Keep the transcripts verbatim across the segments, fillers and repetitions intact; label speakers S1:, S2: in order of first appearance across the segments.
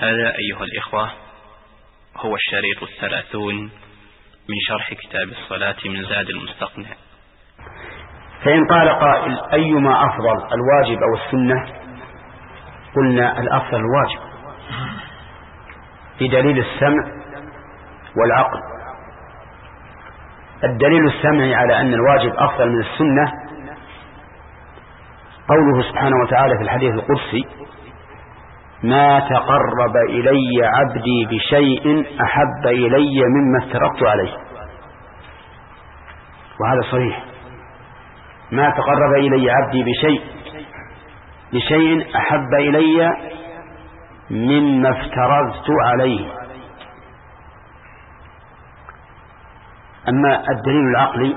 S1: هذا أيها الإخوة هو الشريط الثلاثون من شرح كتاب الصلاة من زاد المستقنع.
S2: فإن قال قائل أيما أفضل الواجب أو السنة؟ قلنا الأفضل الواجب بدليل السمع والعقل. الدليل السمعي على أن الواجب أفضل من السنة قوله سبحانه وتعالى في الحديث القدسي: ما تقرب إلي عبدي بشيء أحب إلي مما افترضت عليه. وهذا صحيح، ما تقرب إلي عبدي بشيء بشيء أحب إلي مما افترضت عليه. أما الدليل العقلي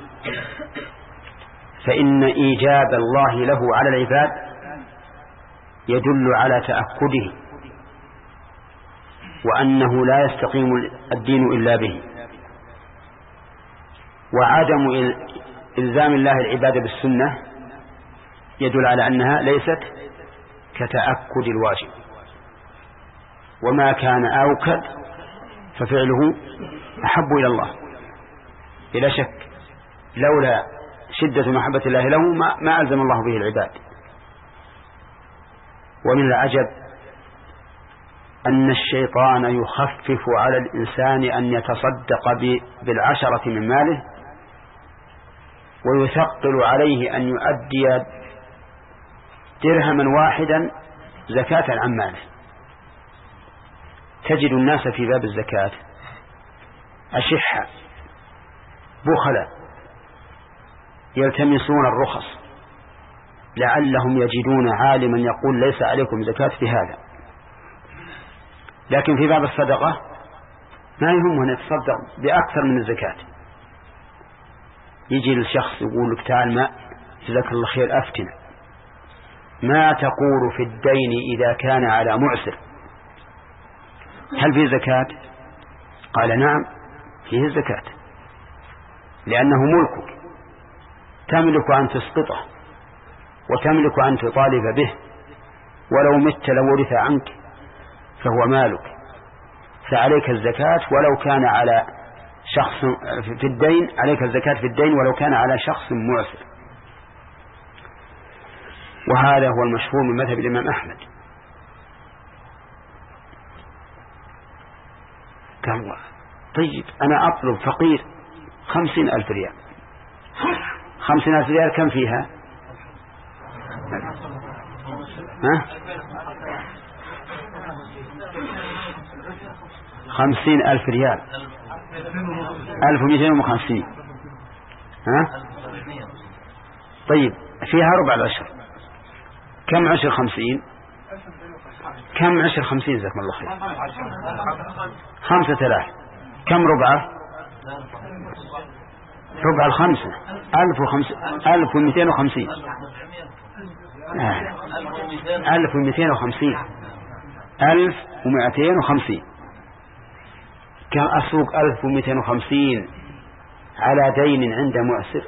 S2: فإن إيجاب الله له على العباد يدل على تأكده وأنه لا يستقيم الدين إلا به، وعدم إلزام الله العباد بالسنة يدل على أنها ليست كتأكد الواجب، وما كان أوكد ففعله أحب إلى الله بلا شك. لولا شدة محبة الله له ما, ما ألزم الله به العباد. ومن العجب أن الشيطان يخفف على الإنسان أن يتصدق بالعشرة من ماله، ويثقل عليه أن يؤدي درهما واحدا زكاة عن ماله. تجد الناس في باب الزكاة أشحة بخلا يلتمسون الرخص لعلهم يجدون عالما يقول ليس عليكم زكاة في هذا، لكن في باب الصدقة ما يهمه أن يتصدق بأكثر من الزكاة. يجي للشخص يقول لك: تعال ما جزاك الله خير أفتنا، ما تقول في الدين إذا كان على معسر، هل فيه زكاة؟ قال: نعم فيه زكاة، لأنه ملكك، تملك أن تسقطه وتملك أن تطالب به، ولو مت لورث عنك فهو مالك، فعليك الزكاة ولو كان على شخص في الدين، عليك الزكاة في الدين ولو كان على شخص معسر. وهذا هو المشهور من مذهب الإمام أحمد. قال: طيب أنا أطلب فقير خمسين ألف ريال. خمسين ألف ريال كم فيها؟ ها؟ خمسين ألف ريال ألف ومئتين وخمسين. ها؟ طيب فيها ربع العشر، كم عشر خمسين؟ كم عشر خمسين؟ جزاكم الله خير. خمسة آلاف. كم ربعه؟ ربع الخمسة ألف وخمسين ألف ومئتين وخمسين ألف ومئتين وخمسين ألف ومئتين وخمسين. كم أسوق ألف ومئتين وخمسين على دين عند مؤسر؟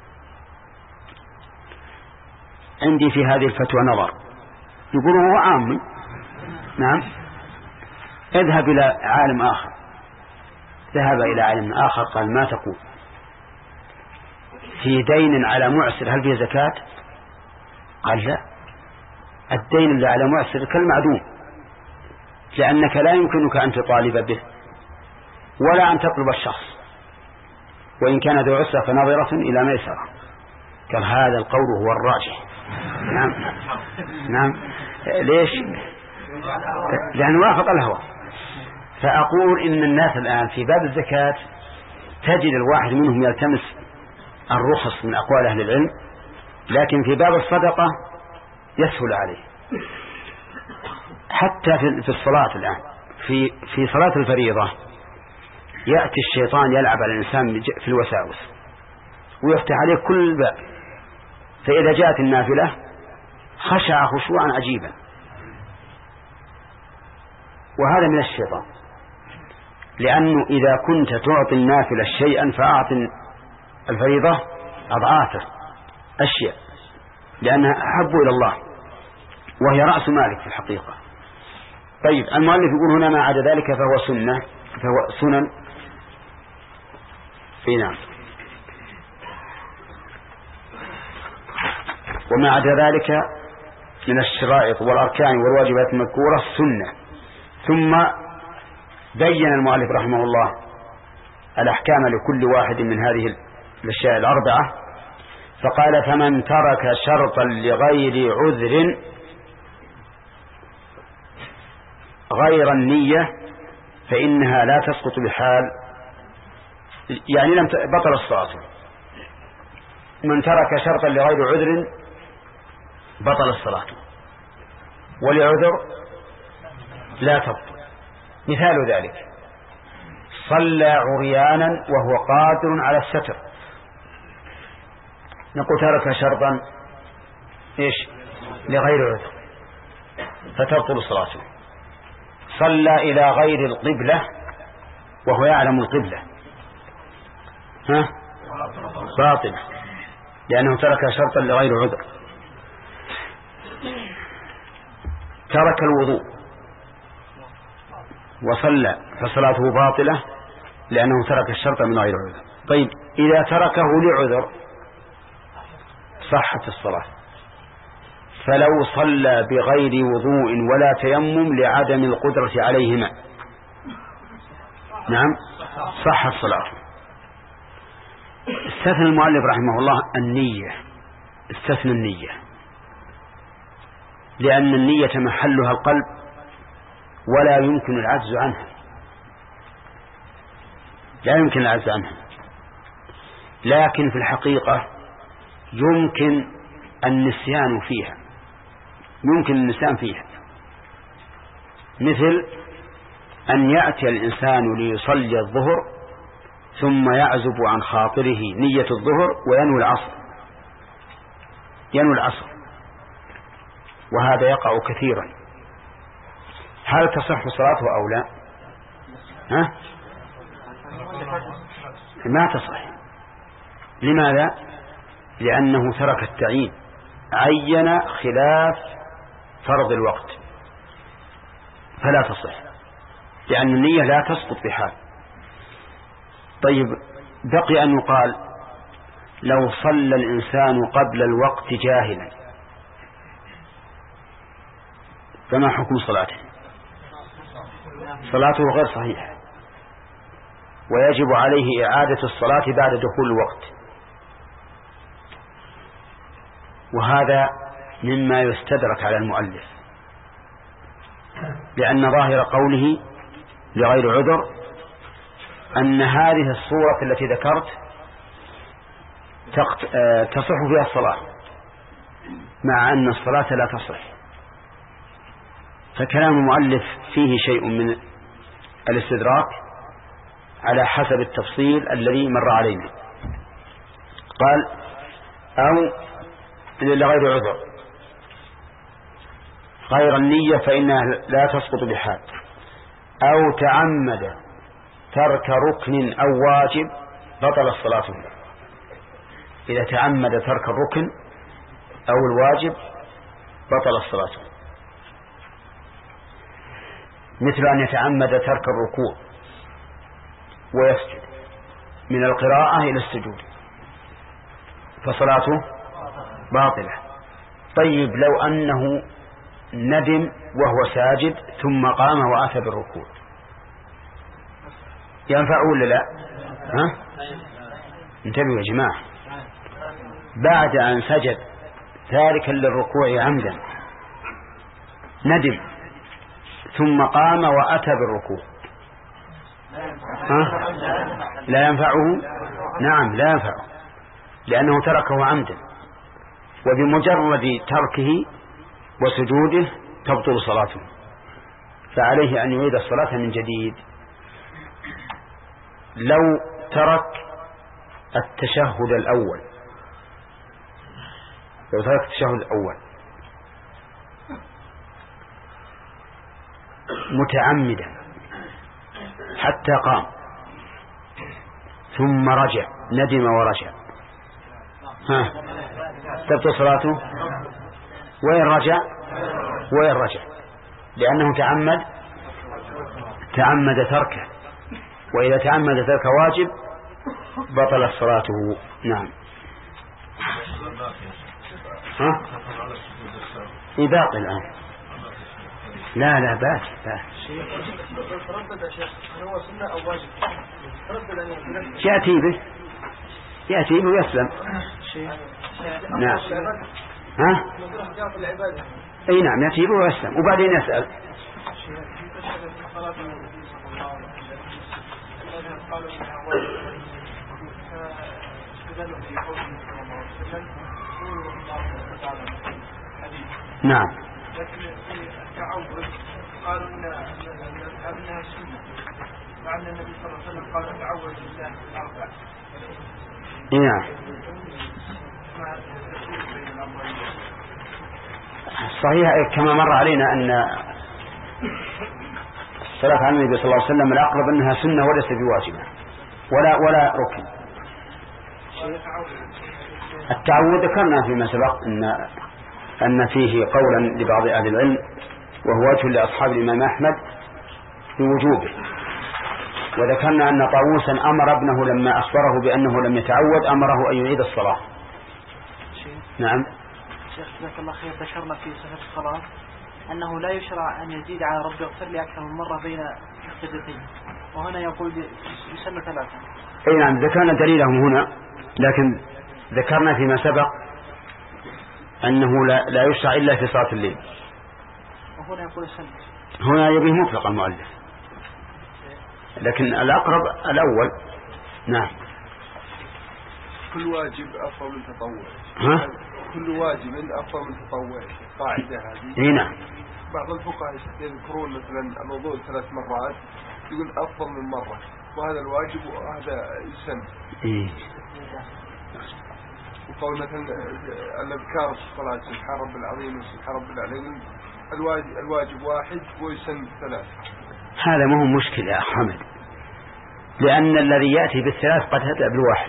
S2: عندي في هذه الفتوى نظر. يقول هو عامي. نعم. اذهب إلى عالم آخر. ذهب إلى عالم آخر قال: ما تقول في دين على معسر هل فيه زكاة؟ قال: لا، الدين اللي على معسر كالمعدوم، لأنك لا يمكنك أن تطالب به ولا أن تطلب الشخص، وإن كان ذو عسرة فنظرة إلى ميسرة. قال: هذا القول هو الراجح. نعم نعم. ليش؟ لأنه وافق الهوى. فأقول إن الناس الآن في باب الزكاة تجد الواحد منهم يلتمس الرخص من أقوال أهل العلم، لكن في باب الصدقة يسهل عليه. حتى في الصلاة الآن في في صلاة الفريضة يأتي الشيطان يلعب على الإنسان في الوساوس ويفتح عليه كل باب، فإذا جاءت النافلة خشع خشوعا عجيبا، وهذا من الشيطان. لأنه إذا كنت تعطي النافلة شيئا فأعطي الفريضة أضعافه أشياء، لأنها أحب إلى الله وهي رأس مالك في الحقيقة. طيب المؤلف يقول هنا ما عدا ذلك فهو سنة، فهو سنن في نعم، وما عدا ذلك من الشرائط والأركان والواجبات المذكورة سنة. ثم بين المؤلف رحمه الله الأحكام لكل واحد من هذه الأشياء الأربعة، فقال فمن ترك شرطا لغير عذر غير النية فإنها لا تسقط بحال، يعني لم بطل الصلاة. من ترك شرطا لغير عذر بطل الصلاة، ولعذر لا تبطل. مثال ذلك صلى عريانا وهو قادر على الستر، نقول ترك شرطا إيش لغير عذر فتبطل صلاته. صلى إلى غير القبلة وهو يعلم القبلة، ها باطل لأنه ترك شرطا لغير عذر. ترك الوضوء وصلى فصلاته باطلة لأنه ترك الشرط من غير عذر. طيب إذا تركه لعذر صحت الصلاة، فلو صلى بغير وضوء ولا تيمم لعدم القدرة عليهما نعم صحت صلاته. استثنى المؤلف رحمه الله النية، استثنى النية لأن النية محلها القلب ولا يمكن العجز عنها، لا يمكن العجز عنها، لكن في الحقيقة يمكن النسيان فيها، يمكن النسيان فيها، مثل أن يأتي الإنسان ليصلي الظهر ثم يعزب عن خاطره نية الظهر وينوي العصر، ينوي العصر، وهذا يقع كثيرا. هل تصح صلاته أو لا؟ ها؟ ما تصح. لماذا؟ لأنه ترك التعيين، عين خلاف فرض الوقت فلا تصح، لأن النية لا تسقط بحال. طيب بقي أن يقال لو صلى الإنسان قبل الوقت جاهلا فما حكم صلاته؟ صلاته غير صحيحة ويجب عليه إعادة الصلاة بعد دخول الوقت، وهذا مما يستدرك على المؤلف، لأن ظاهر قوله لغير عذر أن هذه الصورة التي ذكرت تصح فيها الصلاة مع أن الصلاة لا تصح. فكلام المؤلف فيه شيء من الاستدراك على حسب التفصيل الذي مر علينا. قال أو لغير عذر غير النية فإنها لا تسقط بحال، أو تعمد ترك ركن أو واجب بطل الصلاة. إذا تعمد ترك الركن أو الواجب بطل الصلاة، مثل أن يتعمد ترك الركوع ويسجد من القراءة إلى السجود فصلاته باطلة. طيب لو أنه ندم وهو ساجد ثم قام وأتى بالركوع ينفع ولا لا؟ ها؟ انتبهوا يا جماعة، بعد أن سجد تاركا للركوع عمدا ندم ثم قام وأتى بالركوع ها؟ لا ينفعه؟ نعم لا ينفعه، لأنه تركه عمدا، وبمجرد تركه وسجوده تبطل صلاته، فعليه أن يعيد الصلاة من جديد. لو ترك التشهد الأول لو ترك التشهد الأول متعمدا حتى قام ثم رجع، ندم ورجع، ها تبطل صلاته؟ وين رجع؟ وين رجع؟ لأنه تعمد تعمد تركه، وإذا تعمد ترك واجب بطلت صلاته. نعم. ها؟ إيه باقي الآن. لا لا باقي باقي. يأتي به يأتي به ويسلم. نعم. ها؟ أي نعم يأتي به ويسلم وبعدين يسأل. نعم.
S3: لكن التعود قالوا ان انها سنه، مع ان النبي صلى الله عليه وسلم قال تعود بالله الاربع.
S2: نعم. صحيح كما مر علينا ان الصلاة على النبي صلى الله عليه وسلم الأقرب أنها سنة وليس بواجبة ولا ولا ركن. التعود ذكرنا فيما سبق أن أن فيه قولا لبعض أهل العلم وهو وجه لأصحاب الإمام أحمد بوجوبه، وذكرنا أن طاووسا أمر ابنه لما أخبره بأنه لم يتعود أمره أن يعيد الصلاة. نعم.
S4: شيخ جزاك الله خير، ذكرنا في صحة الصلاة أنه لا يشرع أن يزيد على رب اغفر لي أكثر من مرة بين السجدتين، وهنا يقول يسمى ثلاثة.
S2: أي نعم ذكرنا دليلهم هنا، لكن ذكرنا فيما سبق أنه لا, لا يشرع إلا في صلاة الليل،
S4: وهنا يقول يسمى.
S2: هنا يبيه مطلق المؤلف، لكن الأقرب الأول. نعم.
S3: كل واجب أفضل من تطوع.
S2: ها؟
S3: كل واجب أفضل من تطوع، قاعدة هذه.
S2: إيه نعم.
S3: بعض الفقهاء يذكرون مثلا الوضوء ثلاث مرات يقول أفضل من مرة، وهذا الواجب وهذا يسن.
S2: إيه.
S3: وقول مثلا الأذكار في الصلاة سبحان رب العظيم وسبحان رب العظيم الواجب, الواجب واحد ويسن ثلاث.
S2: هذا ما هو مشكلة يا حمد، لأن الذي يأتي بالثلاث قد هدأ بالواحد،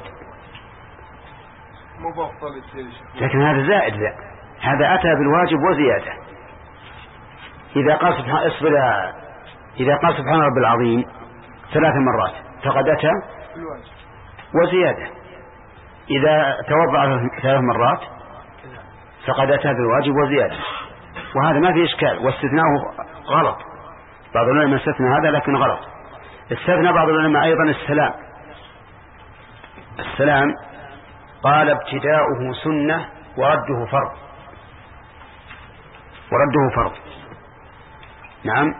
S3: مو بأفضل الشيء.
S2: لكن هذا زائد ذا. هذا أتى بالواجب وزيادة. إذا قال سبحان اصبر إذا قال سبحان رب العظيم ثلاث مرات فقد أتى وزيادة. إذا توضأ ثلاث مرات فقد أتى بالواجب وزيادة، وهذا ما في إشكال، واستثناؤه غلط. بعض العلماء استثنى هذا لكن غلط. استثنى بعض العلماء أيضا السلام. السلام قال ابتداؤه سنة ورده فرض، ورده فرض. نعم.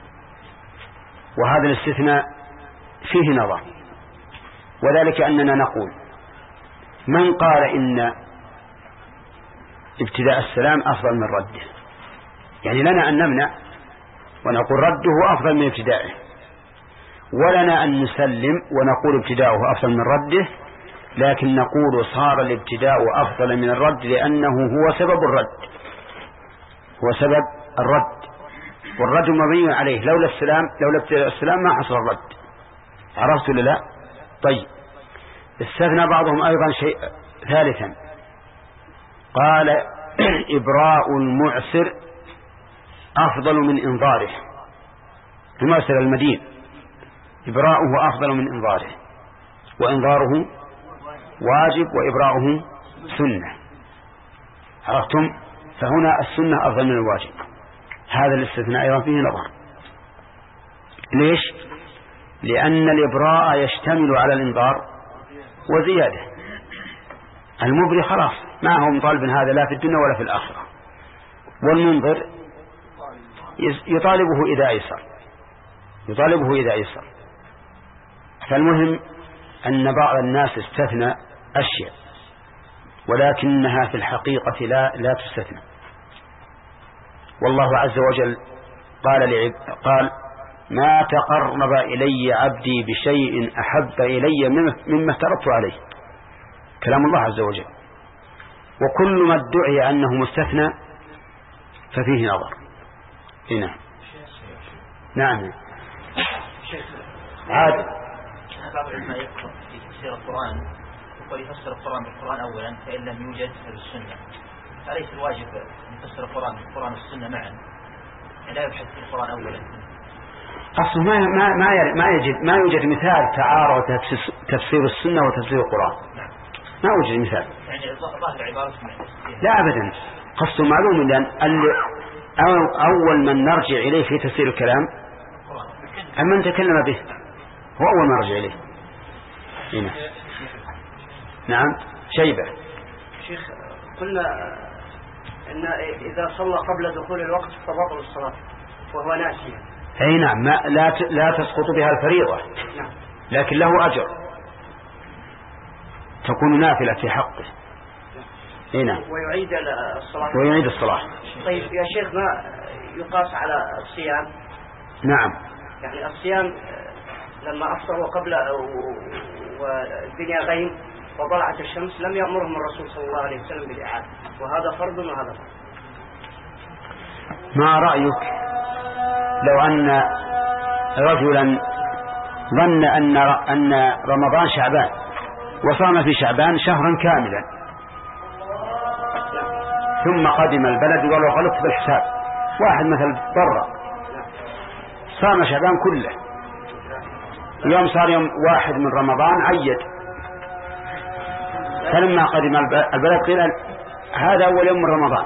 S2: وهذا الاستثناء فيه نظر، وذلك أننا نقول من قال إن ابتداء السلام أفضل من رده، يعني لنا أن نمنع ونقول رده أفضل من ابتدائه، ولنا أن نسلم ونقول ابتداؤه أفضل من رده، لكن نقول صار الابتداء أفضل من الرد لأنه هو سبب الرد، هو سبب الرد، والرد مبني عليه. لولا السلام لولا ابتداء السلام ما حصل الرد. عرفت ولا لا؟ طيب. استثنى بعضهم أيضا شيء ثالثا، قال إبراء المعسر أفضل من إنظاره. المعسر المدين إبراؤه أفضل من إنظاره، وإنظاره واجب وإبراؤه سنة. عرفتم؟ فهنا السنة أفضل من الواجب. هذا الاستثناء أيضا فيه نظر. ليش؟ لأن الإبراء يشتمل على الإنظار وزيادة. المبري خلاص ما هو مطالب هذا لا في الدنيا ولا في الآخرة، والمنظر يطالبه إذا أيسر يطالبه إذا أيسر. فالمهم أن بعض الناس استثنى أشياء ولكنها في الحقيقة لا لا تستثنى. والله عز وجل قال لعب قال ما تقرب إلي عبدي بشيء أحب إلي مما افترضت عليه. كلام الله عز وجل. وكل ما ادعي أنه مستثنى ففيه نظر. هنا نعم عادل.
S5: بعض العلماء يقرأ في تفسير القرآن يقول يفسر القرآن بالقرآن أولا فإن لم يوجد فبالسنة، فليس الواجب أن يفسر القرآن بالقرآن والسنة معا، لا يبحث في القرآن أولا.
S2: أصلا ما ما ما ما يوجد ما يوجد مثال تعارض تفسير السنة وتفسير القرآن. ما يوجد مثال.
S5: يعني ظاهر عبارة
S2: لا أبدا. قصد معلوم لأن أول من نرجع إليه في تفسير الكلام من تكلم به هو أول ما نرجع إليه. هنا. نعم شيبة.
S6: شيخ قلنا إن إذا صلى قبل دخول الوقت فبطل الصلاة وهو ناسي.
S2: أي نعم ما لا لا تسقط بها الفريضة.
S6: نعم.
S2: لكن له أجر تكون نافلة في حقه. أي نعم.
S6: ويعيد الصلاة.
S2: ويعيد الصلاة.
S6: طيب يا شيخ ما يقاس على الصيام؟
S2: نعم.
S6: يعني الصيام لما أفطروا قبل والدنيا غيم وطلعت الشمس لم يأمرهم الرسول صلى الله عليه وسلم بالإعادة وهذا فرض وهذا فرض.
S2: ما رأيك لو أن رجلا ظن أن أن رمضان شعبان وصام في شعبان شهرا كاملا ثم قدم البلد وقال غلطت بالحساب واحد مثل برا صام شعبان كله اليوم صار يوم واحد من رمضان عيد فلما قدم البلد قيل هذا أول يوم من رمضان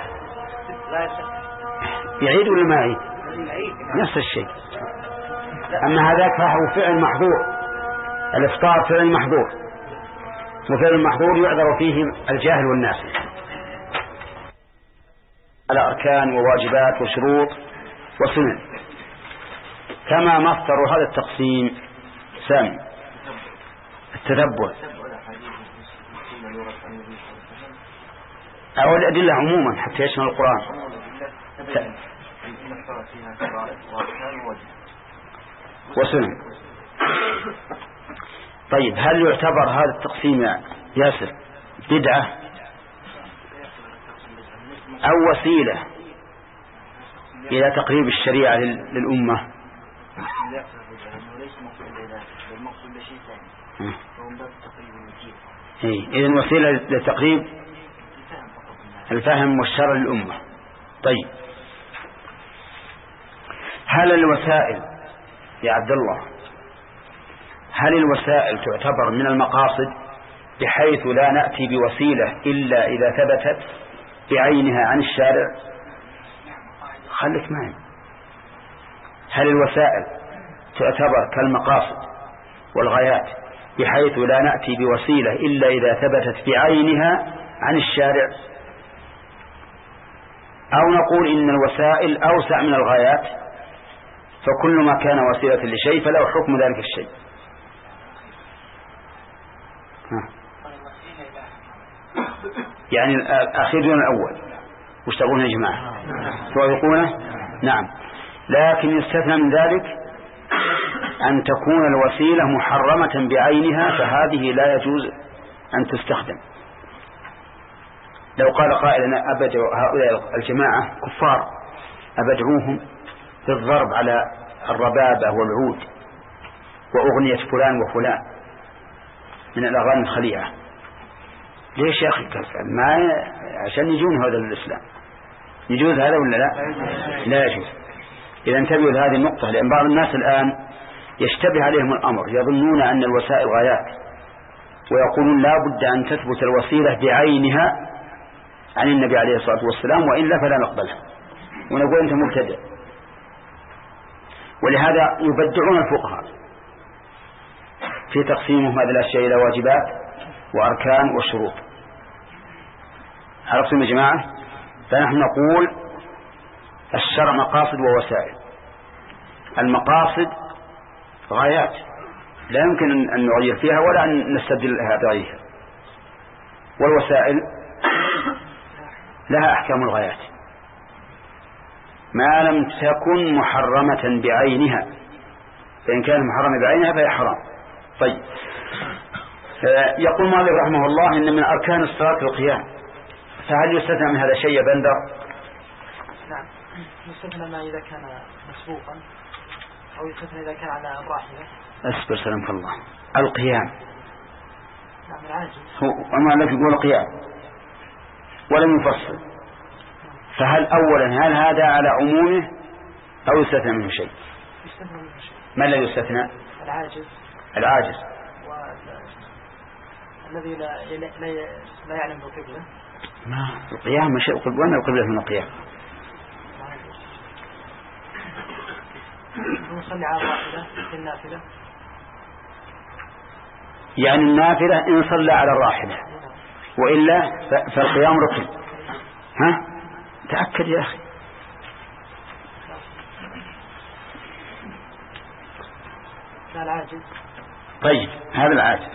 S2: يعيد ولا ما يعيد؟ نفس الشيء. أما هذاك فهو فعل محظور. الإفطار فعل محظور وفعل المحظور يعذر فيه الجاهل والناس على أركان وواجبات وشروط وسنن. كما مصدر هذا التقسيم سامي التتبع أو الأدلة عموما حتى يشمل القرآن. وسنن. طيب هل يعتبر هذا التقسيم يا ياسر بدعة أو وسيلة إلى تقريب الشريعة للأمة؟ إذن وسيلة لتقريب الفهم والشرع للأمة. طيب هل الوسائل يا عبد الله هل الوسائل تعتبر من المقاصد بحيث لا نأتي بوسيلة إلا إذا ثبتت بعينها عن الشارع؟ خليك معي. هل الوسائل تعتبر كالمقاصد والغايات بحيث لا نأتي بوسيلة إلا إذا ثبتت بعينها عن الشارع، أو نقول إن الوسائل أوسع من الغايات فكل ما كان وسيلة لشيء فله حكم ذلك الشيء؟ ها. يعني الأخير دون الأول وش تقولون يا جماعة؟ توافقونه؟ نعم. لكن يستثنى من ذلك أن تكون الوسيلة محرمة بعينها فهذه لا يجوز أن تستخدم. لو قال قائل أنا أبدع هؤلاء الجماعة كفار أبدعوهم بالضرب على الربابة والعود وأغنية فلان وفلان من الأغاني الخليعة، ليش يا أخي ما عشان يجون هذا الإسلام يجوز هذا ولا لا؟ لا يجوز. إذا انتبهوا لهذه النقطة، لأن بعض الناس الآن يشتبه عليهم الأمر، يظنون أن الوسائل غايات ويقولون لا بد أن تثبت الوسيلة بعينها عن النبي عليه الصلاة والسلام وإلا فلا نقبلها، ونقول أنت مبتدع. ولهذا يبدعون الفقهاء في تقسيمهم هذه الأشياء إلى واجبات وأركان وشروط. عرفتم يا جماعة؟ فنحن نقول الشرع مقاصد ووسائل. المقاصد غايات لا يمكن أن نغير فيها ولا أن نستدل بغيرها، والوسائل لها أحكام الغايات ما لم تكن محرمة بعينها، فإن كانت محرمة بعينها فهي حرام. طيب يقول مالك رحمه الله إن من أركان الصلاة القيام، فهل يستثنى من هذا الشيء يا بندر؟
S4: نعم يستثنى ما إذا كان مسبوقا أو يستثنى إذا كان على الراحلة.
S2: أصبر سلامك الله. القيام
S4: نعم العاجز
S2: هو أما لك يقول قيام ولم يفصل، فهل أولا هل هذا على عمومه أو يستثنى منه شيء؟
S4: يستثنى منه شيء.
S2: ما الذي يستثنى؟
S4: العاجز.
S2: العاجز.
S4: الذي لا لا لا يعلم بالقبلة.
S2: ما القيام شيء قبل وين القبلة من القيام؟
S4: نصلي على الراحلة في النافلة.
S2: يعني النافلة إن صلى على الراحلة، وإلا فالقيام ركن. ها تأكد يا أخي.
S4: العاجز.
S2: طيب هذا العاجز.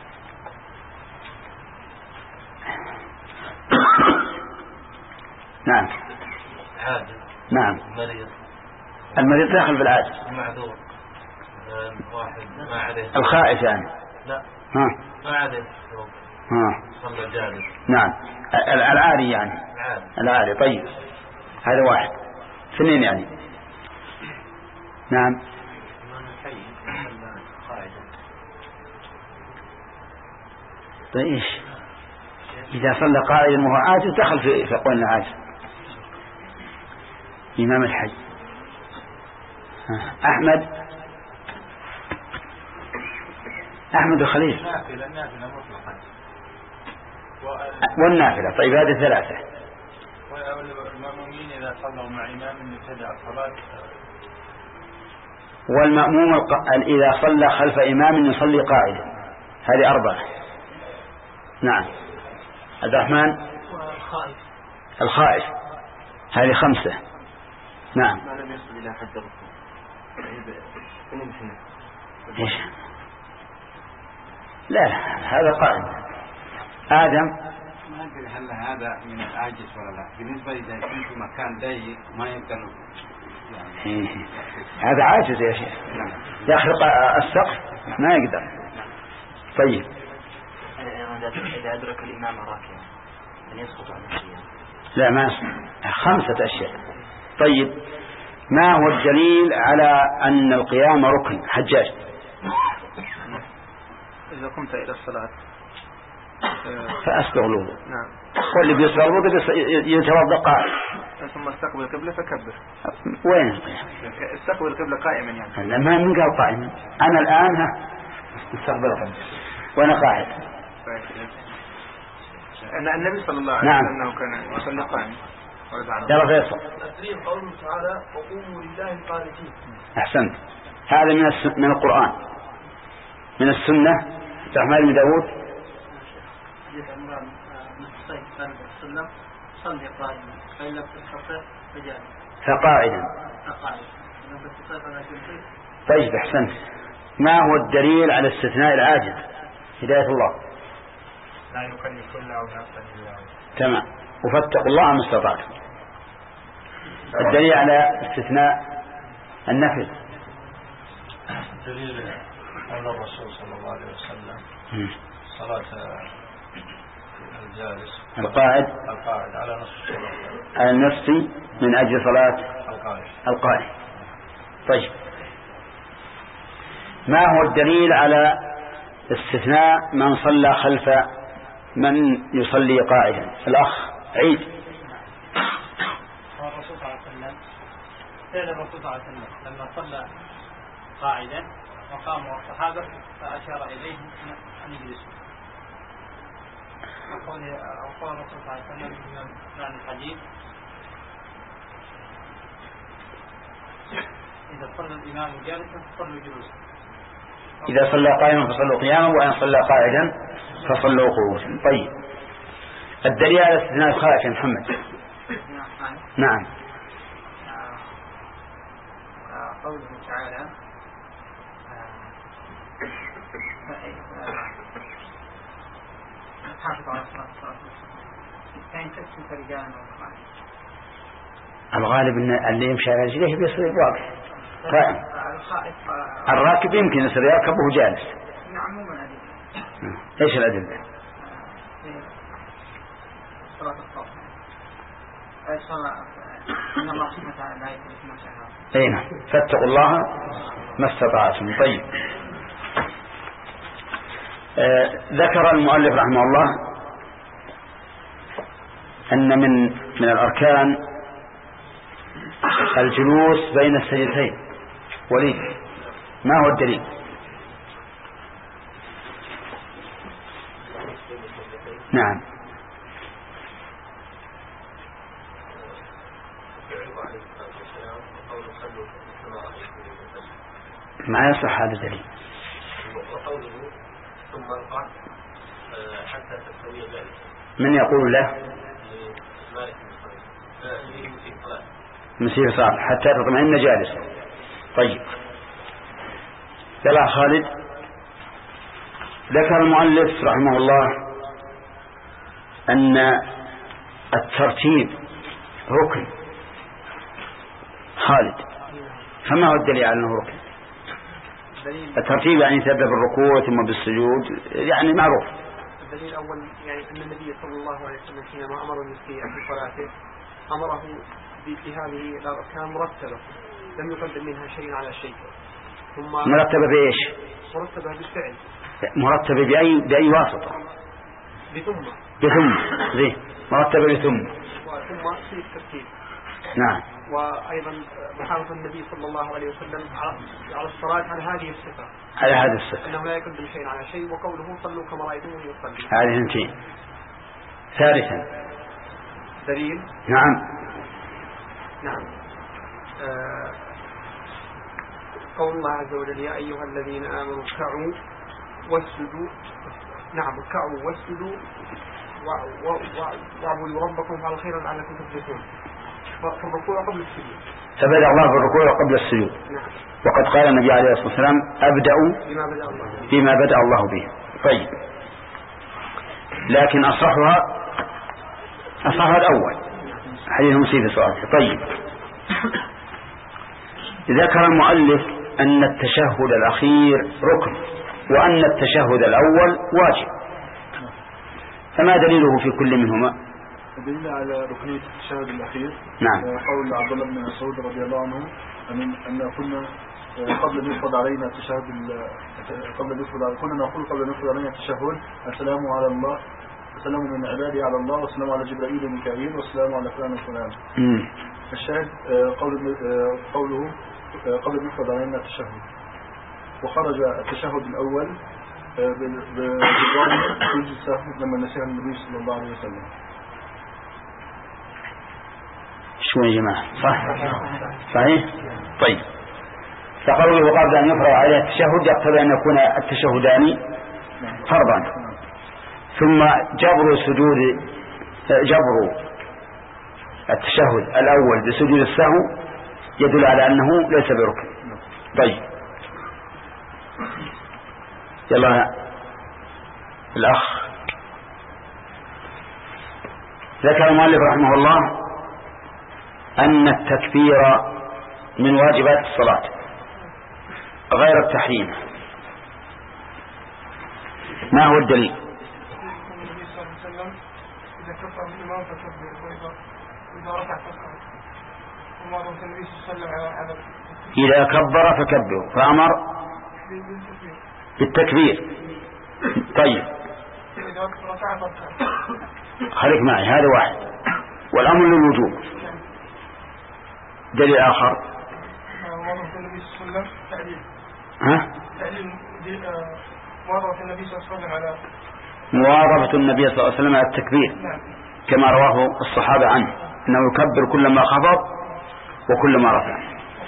S2: نعم.
S5: عاجز.
S2: نعم.
S5: مريض.
S2: المريض داخل بالعاجز.
S5: معذور. واحد ما عليه.
S2: الخائف يعني.
S5: لا.
S2: ها.
S5: ما عليه.
S2: ها.
S5: صلى جالس.
S2: نعم. العاري يعني.
S5: العاري.
S2: العاري. طيب هذا واحد. اثنين يعني. نعم. طيب إيش إذا صلى قائدا وهو عاجز دخل في قول العاجز. إمام الحي. أحمد أحمد الخليل. والنافلة. طيب هذه ثلاثة.
S3: والمأمومين إذا صلوا مع إمام يبتدع الصلاة.
S2: والمأموم إذا صلى خلف إمام يصلي قاعدا. هذه أربعة. نعم. عبد الرحمن.
S4: الخائف.
S2: الخائف. هذه خمسة. نعم.
S5: ما لم يصل إلى حد الركوع.
S2: إيش؟ لا هذا قائم. آدم.
S7: ما أدري هل هذا من العاجز ولا لا. بالنسبة إذا كنت في مكان ضيق ما يقدر يعني.
S2: هذا عاجز يا شيخ. يخرق السقف ما يقدر. طيب.
S5: إذا أدرك الإمام راكعا أن يسقط عن القيام.
S2: لا ما خمسة أشياء. طيب ما هو الدليل على أن القيام ركن؟ حجاج.
S3: إذا قمت إلى الصلاة
S2: فأسبغ الوضوء.
S3: نعم.
S2: واللي بيسبغ الوضوء يتوضأ قائم.
S3: ثم استقبل القبلة فكبر.
S2: وين القيام؟
S3: استقبل القبلة قائما يعني.
S2: لا ما من قال قائما. أنا الآن ها استقبل القبلة وأنا قاعد.
S3: أن النبي صلى الله عليه وسلم أنه كان يصلي قائما.
S2: يلا فيصل.
S3: التسليم قوله تعالى وقوموا لله قانتين.
S2: أحسنت. هذا من من القرآن. من السنة. عبد الرحمن بن داود.
S4: حديث عمران بن حصين قال السلام صلي قائما فإن لم تستطع فجالس.
S2: فقاعدا.
S4: فقاعدا. إن لم تستطع فلا تنفذ.
S2: طيب أحسنت. ما هو الدليل على استثناء العاجز؟ هداية الله.
S3: لا يكلف الله نفسا إلا وسعها.
S2: تمام. وفاتقوا الله ما استطعتم. الدليل على استثناء النفل.
S3: دليل أن الرسول صلى الله عليه وسلم صلاة الجالس
S2: القاعد
S3: القاعد على نصف الصلاة
S2: على النصف من أجل صلاة
S3: القائم.
S2: القائم. طيب ما هو الدليل على استثناء من صلى خلف من يصلي قاعدا؟ الأخ عيد.
S4: الرسول صلى الله عليه وسلم فعل الرسول صلى الله عليه وسلم لما صلى قاعدا وقاموا الصحابة فأشار إليهم أن يجلسوا. وقال الرسول صلى الله عليه وسلم في الحديث إذا صلى الإمام جالسا فصلوا جلوسا.
S2: إذا صلى قائما فصلوا قياما وإن صلى قاعدا فصلوا قعودا. طيب الدليل على استثناء الخائف يا محمد. نعم.
S4: قوله تعالى حافظ على الصلاة فإن تكتم فرجالا
S2: الغالب أن اللي يمشي على رجليه بيصير واقف قائم. الراكب يمكن يصير يركب وهو جالس.
S4: نعم مو من أدلة.
S2: ايش الأدلة؟
S4: صلاة الصبح صلاة إن الله سبحانه وتعالى لا يكلف نفسا إلا وسعها.
S2: أي نعم. فاتقوا الله ما استطعتم. طيب آه ذكر المؤلف رحمه الله أن من من الأركان الجلوس بين السجدتين. وليد ما هو الدليل؟ نعم ما يصح هذا الدليل. من يقول له؟ مسير صالح حتى تطمئن جالسا. طيب يلا خالد. ذكر المؤلف رحمه الله أن الترتيب ركن. خالد فما هو الدليل على أنه ركن؟ الترتيب يعني تبدأ بالركوع ثم بالسجود، يعني معروف.
S3: الدليل الأول يعني أن النبي صلى الله عليه وسلم حينما أمر المسيء في صلاته أمره بهذه الأركان مرتبة لم يقدم منها شيء على شيء. ثم
S2: مرتبة بإيش؟
S3: مرتبة بالفعل.
S2: مرتبة بأي بأي واسطة؟
S3: بثم.
S2: بثم زين مرتبة بثم.
S3: وثم في الترتيب.
S2: نعم.
S3: وأيضا محافظة النبي صلى الله عليه وسلم على الصلاة على هذه الصفة.
S2: على هذه الصفة.
S3: أنه لا يقدم شيء على شيء، وقوله صلوا كما رأيتموني يصلي.
S2: هذه اثنتين. ثالثا.
S3: دليل.
S2: نعم.
S3: نعم. آه قول الله عز وجل يا أيها الذين آمنوا اركعوا واسجدوا. نعم اركعوا واسجدوا واعبدوا ربكم على خير لعلكم تفلحون. فالركوع قبل السجود.
S2: فبدأ الله بالركوع قبل السجود.
S3: نعم.
S2: وقد قال النبي عليه الصلاة والسلام أبدأ
S3: بما بدأ الله به.
S2: بما بدأ الله به. طيب لكن أصحها أصحها الأول حديث مسيء في صلاته. طيب ذكر المؤلف أن التشهد الأخير ركن وأن التشهد الأول واجب، فما دليله في كل منهما؟
S8: الدليل على ركنية التشهد الأخير
S2: نعم
S8: قول عبد الله بن مسعود رضي الله عنه أن أن كنا قبل أن يفرض علينا التشهد قبل أن يفرض علينا كنا نقول قبل أن يفرض علينا التشهد السلام على الله السلام من عبادي على الله والسلام على جبرائيل وميكائيل والسلام على فلان وفلان. الشاهد قول قوله قبل أن يفرض علينا التشهد، وخرج التشهد الأول بالرغم في السهو لما نسيها النبي صلى الله عليه وسلم.
S2: شو يا جماعة صح صحيح. طيب فقوله قبل أن يفرض عليه التشهد يقتضي أن يكون التشهدان فرضا، ثم جبر سجود جبر التشهد الأول بسجود السهو يدل على أنه ليس بركن. طيب يلا الأخ. ذكر المؤلف رحمه الله أن التكبير من واجبات الصلاة غير التحريم. ما هو الدليل؟
S3: النبي صلى الله عليه وسلم إذا كبر الإمام فكبر وإذا ركع فاسجد. وأمر النبي صلى الله عليه وسلم على
S2: إذا كبر فكبر فأمر بالتكبير. طيب
S3: إذا ركع فاسجد.
S2: خليك معي هذا واحد، والأمر للوجوب. دليل آخر
S3: وأمر النبي صلى الله عليه وسلم تعليل
S2: ها
S3: تعليل مواظبة النبي صلى الله عليه وسلم على
S2: مواظبة النبي صلى الله عليه وسلم على التكبير.
S3: نعم.
S2: كما رواه الصحابة عنه أنه يكبر كلما خفض وكلما رفع.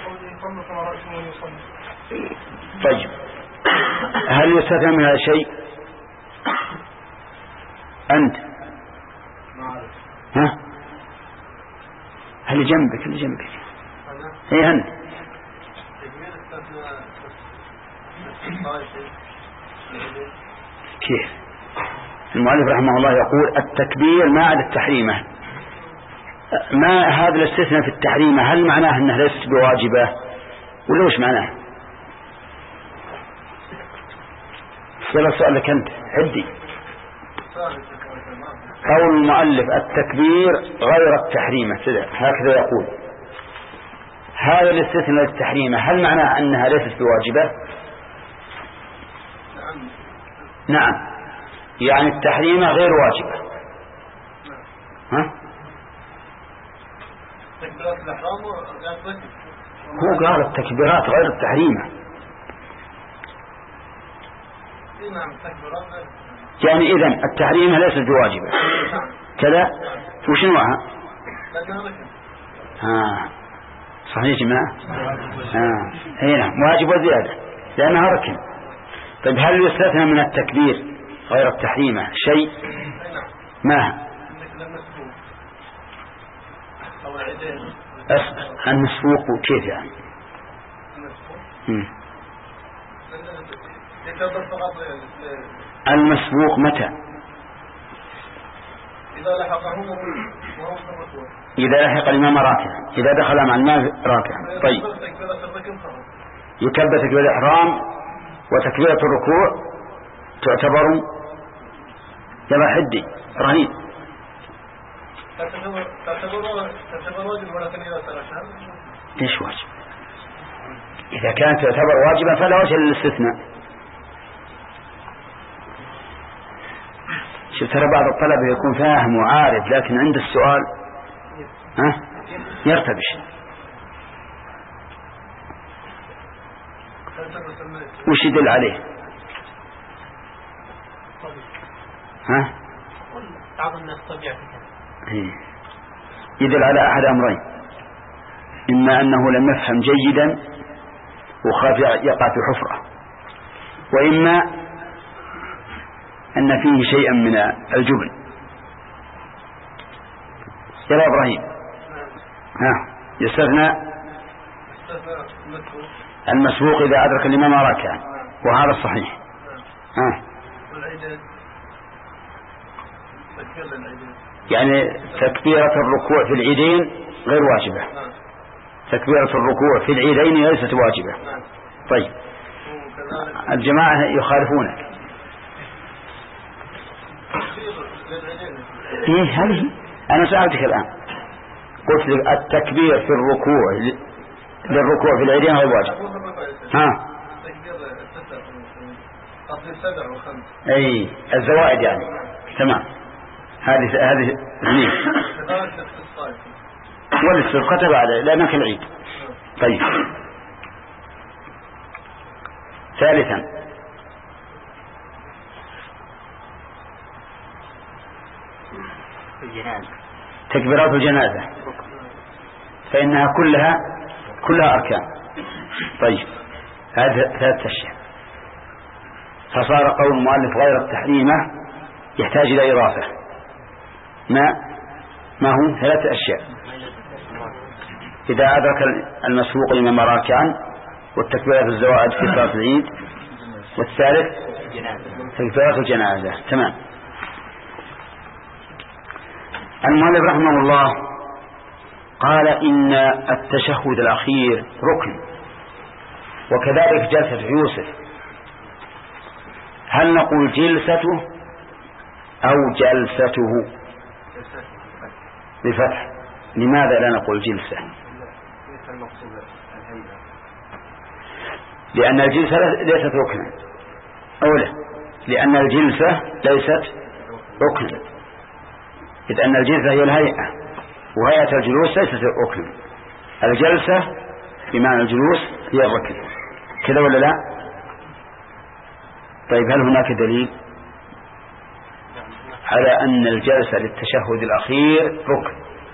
S2: طيب هل يستثنى من هذا شيء؟ أنت ها هل جنبك اللي جنبك هي أنت كيف؟ المؤلف رحمه الله يقول التكبير ما عدا التحريمة. ما هذا الاستثناء في التحريمة هل معناه أنه ليس بواجبة ولا وش معناه؟ يلا سؤالك أنت عدي. قول المؤلف التكبير غير التحريمة هكذا يقول. هذا الاستثناء للتحريمة هل معناه أنها ليست بواجبة؟ نعم يعني التحريمة غير واجبة. ها
S3: تكبيرات الإحرام
S2: هو قال التكبيرات غير التحريمة.
S3: نعم تكبيرات
S2: يعني إذن التحريمة ليست بواجبة كذا. وش نوعها؟ ها صحيح جماعة. ها هنا واجب وزيادة لأنها ركن. طيب هل يستثنى من التكبير غير التحريمة شيء؟ ما المسبوق كيف يعني؟ المسبوق متى؟
S3: إذا لحقهم وهم
S2: إذا لحق الإمام راكعا، إذا دخل مع الإمام راكعا. طيب يكبر تكبير الإحرام وتكبيرة الركوع تعتبر يلا حدي رهيب.
S3: تعتبر واجب ولكن إذا تركها
S2: ليش واجب؟ إذا كانت تعتبر واجبا فلا وجه للاستثناء. شوف ترى بعض الطلبة يكون فاهم وعارف لكن عند السؤال ها يرتبش. وش يدل عليه؟ ها
S3: بعض الناس طبيعة
S2: يدل على أحد أمرين: إما أنه لم يفهم جيدا وخاف يقع في حفرة، وإما أن فيه شيئا من الجبن. يا إبراهيم ها يستثنى المسبوق إذا أدرك الإمام راكعا، وهذا الصحيح. ها يعني تكبيرة الركوع في العيدين غير واجبة. تكبيرة الركوع في العيدين ليست واجبة. طيب الجماعة يخالفونك. إيه هذه أنا سألتك الآن قلت لك التكبير في الركوع للركوع في العيدين غير واجب. ها أي الزوائد يعني تمام. هذه هذه اثنين والاستسقاء تبع لأنك العيد. طيب ثالثا تكبيرات الجنازة فإنها كلها كلها أركان. طيب هذا ثلاث أشياء. فصار قول المؤلف غير التحريمة يحتاج إلى إضافة. ما ما هو ثلاث أشياء: إذا أدرك المسبوق الإمام راكعا، والتكبيرات الزوائد في صلاة العيد، والثالث تكبيرات الجنازة. تمام. المؤلف رحمه الله قال إن التشهد الأخير ركن، وكذلك جلسة يوسف. هل نقول جلسته أو جلسته بفتح؟ لماذا لا نقول جلسة؟ لأن الجلسة ليست ركنا. أولا لأن الجلسة ليست ركنا، إذ أن الجلسة هي الهيئة، وهيئة الجلوس ليست ركنا. الجلسة بمعنى الجلوس هي الركن، كذا ولا لا؟ طيب هل هناك دليل على أن الجلسة للتشهد الأخير ركن؟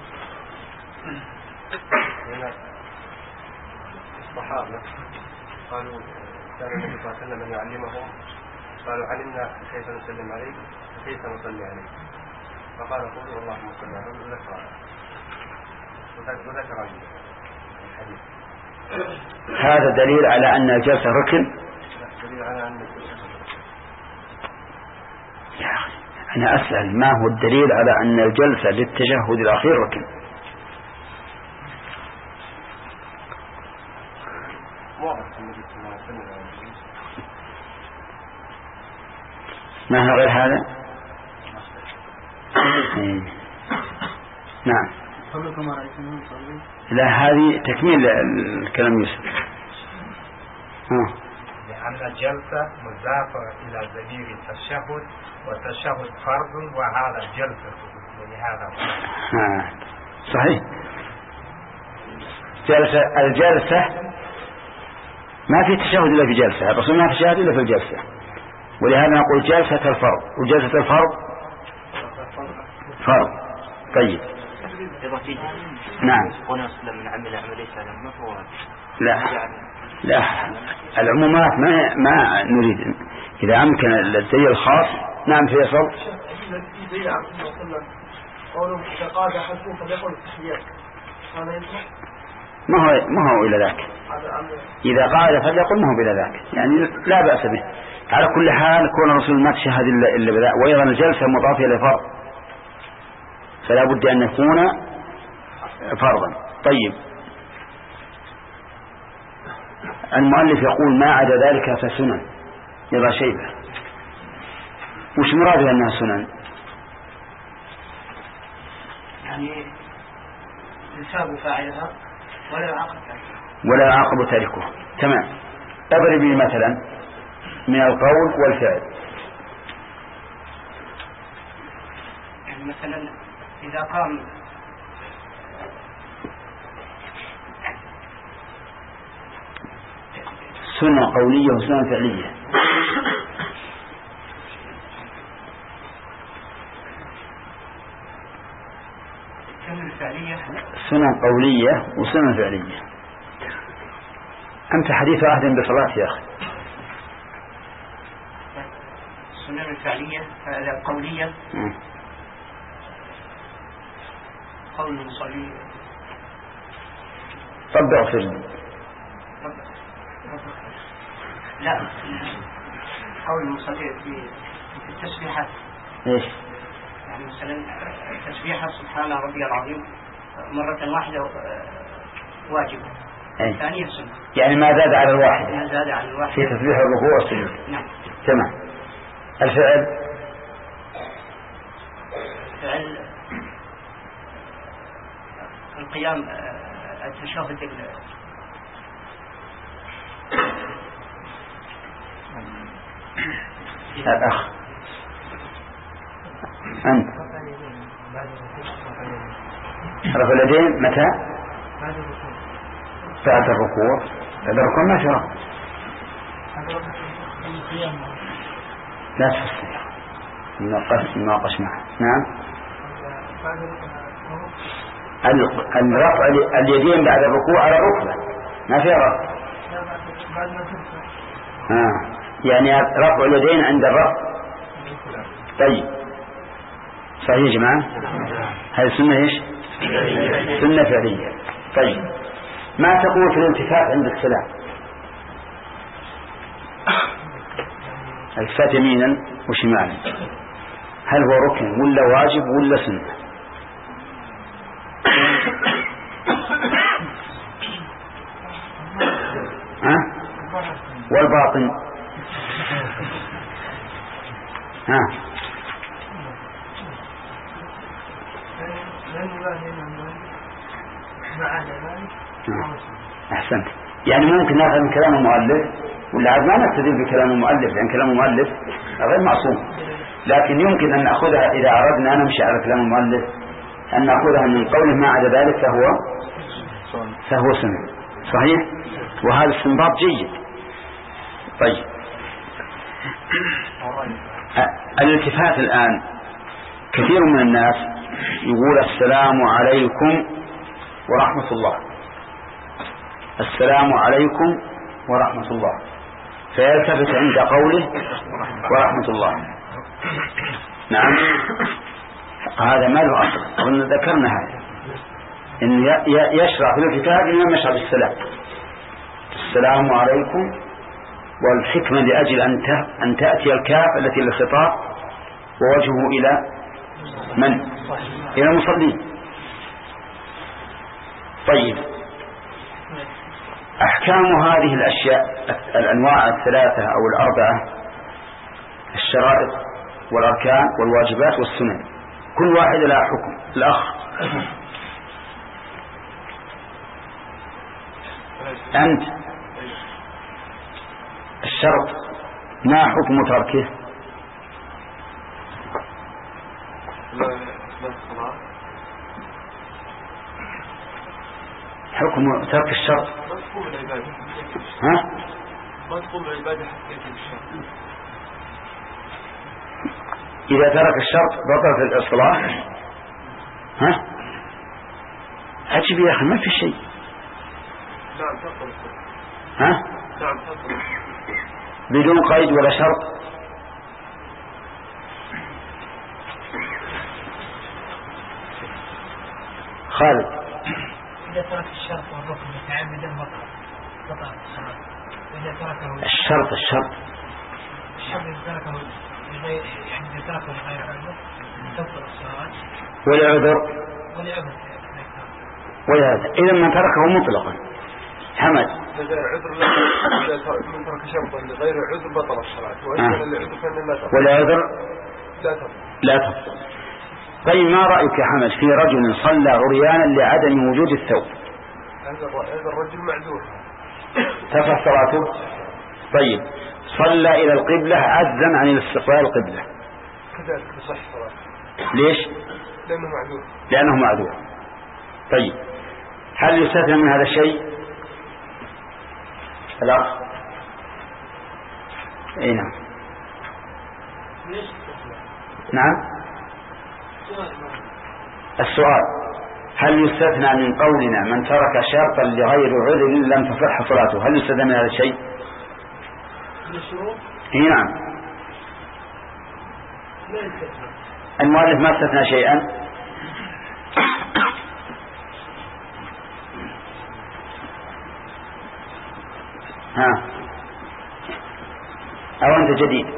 S3: الصحابة قالوا كان النبي صلى الله عليه وسلم يعلمهم، قالوا علمنا كيف نسلم عليك وكيف نصلي عليك، فقال قولوا اللهم صل على محمد وذكر الحديث.
S2: هذا دليل على أن الجلسة ركن.
S3: دليل على أن
S2: يا أخي أنا أسأل ما هو الدليل على أن الجلسة للتشهد الأخير ركن؟ ما هو غير هذا؟ نعم. لا هذه تكميل الكلام يوسف.
S9: لأن الجلسة مضافة إلى ضمير التشهد، والتشهد فرض وهذا جلسة، ولهذا
S2: آه. صحيح. جلسة الجلسة ما في تشهد إلا في جلسة، الرسول ما في تشهد إلا في الجلسة، ولهذا نقول جلسة الفرض، وجلسة الفرض فرض. طيب نعم.
S5: من عمل عملية سلام
S2: لا لا العمومات ما ما نريد. إذا أمكن الزي الخاص. نعم فيصل.
S3: قوله إذا قال أحدكم فليقل التحيات هذا يصح؟
S2: ما هو ما هو إلى ذاك. إذا قال فليقل ما هو إلى ذاك، يعني لا بأس به. على كل حال كون الرسول ما تشهد إلا إلا بذا، وأيضا الجلسة مضافة لفرض، فلا بد أن يكون فرضا. طيب المؤلف يقول ما عدا ذلك فسنن. يبقى شيبة وش مراده أنها سنن؟
S6: يعني يثاب فاعلها ولا يعاقب
S2: ولا يعاقب تاركه. تمام. اضرب لي مثلا من القول والفعل.
S6: يعني مثلا إذا قام
S2: سنة قولية وسنة فعلية. سنة قولية وسنة فعلية. أنت حديث عهد بصلاة يا أخي.
S6: السنن الفعلية القولية قول المصلي.
S2: طبع فرد.
S6: لا قول المصلي في التسبيحات.
S2: ايش؟
S6: يعني مثلا تسبيحة سبحان ربي العظيم مرة واحدة واجبة، الثانية سنة.
S2: يعني ما زاد على الواحد.
S6: ما زاد على الواحد
S2: في تسبيح الركوع والسجود.
S6: نعم.
S2: تمام. الفعل
S6: فعل القيام التشهد
S2: الأخ أنت رفع اليدين متى؟ بعد الركوع. بعد الركوع ما في رفع. لا تفصل نناقش معه. نعم. الرفع اليدين بعد الركوع على الركبة ما في رفع. آه. يعني رفع اليدين عند الرفع. طيب صحيح يا جماعة. هذه سنة ايش؟ سنة فعلية. طيب ما تقول في الالتفات عند السلام؟ التفات يمينا وشمالا هل هو ركن ولا واجب ولا سنة؟ ها؟ والباطن ها؟ أحسنت. يعني ممكن نأخذ من كلام المؤلف ولا عاد ما نستدل بكلام المؤلف، لأن كلام المؤلف غير معصوم، لكن يمكن أن نأخذها إذا أردنا أن نمشي على كلام المؤلف أن نأخذها من قوله ما عدا ذلك فهو فهو سنة. صحيح. وهذا استنباط جيد. طيب الالتفات الآن كثير من الناس يقول السلام عليكم ورحمة الله، السلام عليكم ورحمة الله، فيلتفت عند قوله ورحمة الله. نعم هذا ما له أصل، قلنا ذكرنا هذا إن يشرع في الالتفات إنما يشرع بالسلام، السلام عليكم، والحكمة لأجل أن تأتي الكاف التي للخطاب ووجهه إلى من؟ إلى المصلين. طيب أحكام هذه الأشياء الأنواع الثلاثة أو الأربعة، الشرائط والأركان والواجبات والسنن، كل واحد لها حكم. الأخ أنت الشرط ما حكم تركه؟ حكم ترك الشرط
S3: ما تقوم العبادة.
S2: ها؟
S3: ما تقوم العبادة حتى يتم الشرط.
S2: إذا ترك الشرط بطلت الصلاة. ها؟ عجب يا أخي ما في شيء.
S3: نعم تقوم.
S2: ها؟
S3: نعم تقوم.
S2: بدون قيد ولا شرط. خالد.
S4: إذا ترك الشرط والركن متعمدا بطل بطل الصلاة. إذا تركه
S2: الشرط الشرط
S4: الشرط إذا تركه لغير يعني إذا تركه لغير عذر تبطل الصلاة.
S2: ولا عذر.
S4: ولا عذر.
S2: ولا عذر. إذا من تركه مطلقا. حمد.
S3: إذا عذر إذا من ترك شرطا لغير عذر بطل الصلاة. وإذا العذر فإن لا تبطل.
S2: ولا عذر.
S3: لا تبطل.
S2: لا تبطل. طيب ما رأيك يا حمد في رجل صلى عريانا لعدم وجود الثوب؟
S3: هذا الرجل معذور.
S2: تصح صلاته؟ طيب صلى إلى القبلة عجزا عن الاستقبال القبلة.
S3: كذلك تصح صلاته.
S2: ليش؟
S3: لأنه معذور.
S2: لأنه معذور. طيب هل يستثنى من هذا الشيء؟ الأخ. أي نعم. نعم. السؤال هل يستثنى من قولنا من ترك شرطا لغير عذر لم تصح صلاته؟ هل يستثنى من هذا الشيء؟ اي نعم. المؤلف ما استثنى شيئا. ها او انت جديد؟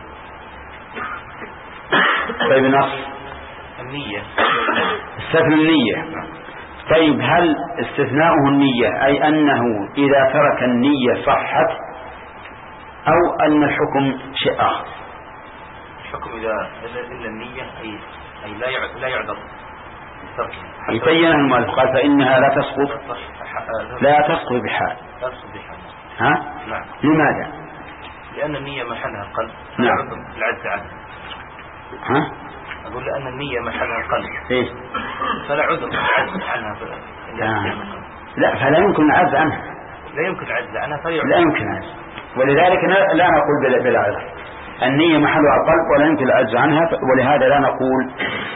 S2: طيب نص
S1: النية.
S2: استثنى النية. طيب هل استثناؤه النية أي أنه إذا ترك النية صحت أو أن الحكم شيء آخر؟
S5: الحكم إذا إلا النية أي أي لا لا يعذر.
S2: يبين المؤلف قال فإنها لا تسقط لا تسقط بحال.
S5: لا تسقط بحال.
S2: ها؟
S5: نعم.
S2: لماذا؟
S5: لأن النية محلها القلب.
S2: نعم.
S5: العجز عنها.
S2: ها؟
S5: أقول لأن النية محلها القلب.
S2: إيه؟
S5: فلا عذر العجز عنها.
S2: آه. لا فلا يمكن العجز عنها.
S5: لا يمكن العجز عنها فيعذر.
S2: لا يمكن العجز. ولذلك لا نقول بلا عذر. النية محلها القلب ولا يمكن العجز عنها ولهذا لا نقول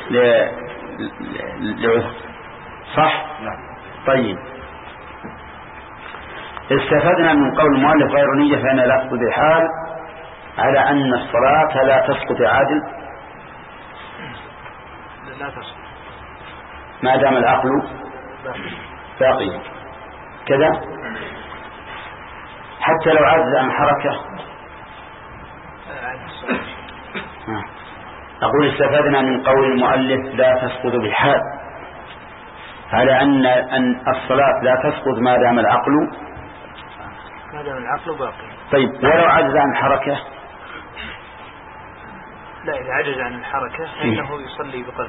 S2: لعذر. صح؟
S5: نعم.
S2: طيب استفدنا من قول المؤلف غير نية فإن لا تسقط بحال على أن الصلاة لا تسقط عادل.
S3: لا تسقط
S2: ما دام العقل باقي كذا حتى لو عجز عن حركة. أقول استفدنا من قول المؤلف لا تسقط بحال على أن أن الصلاة لا تسقط ما دام العقل
S3: ما دام العقل باقي.
S2: طيب ولو عجز عن حركة؟
S3: لا إذا عجز عن الحركة فإنه يصلي بقلب.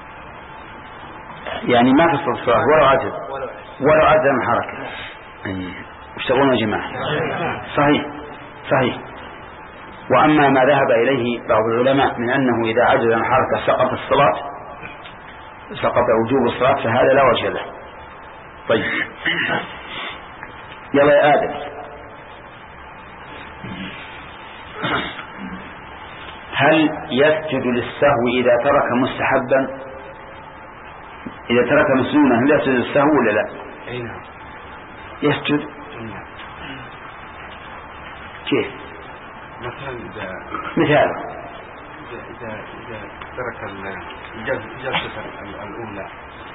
S2: يعني ما تصل الصلاة ولو عجز ولو عجز عن الحركة. وش تقولون يا جماعة؟ صحيح صحيح. وأما ما ذهب إليه بعض العلماء من أنه إذا عجز عن الحركة سقط الصلاة سقط وجوب الصلاة فهذا لا وجه له. طيب يلا يا آدم هل يسجد للسهو إذا ترك مستحبا؟ إذا ترك مسنونا هل يسجد للسهو ولا لا؟
S7: أي نعم
S2: يسجد. كيف؟
S7: مثلا إذا
S2: مثال
S7: إذا إذا, إذا ترك الجلسة الأولى.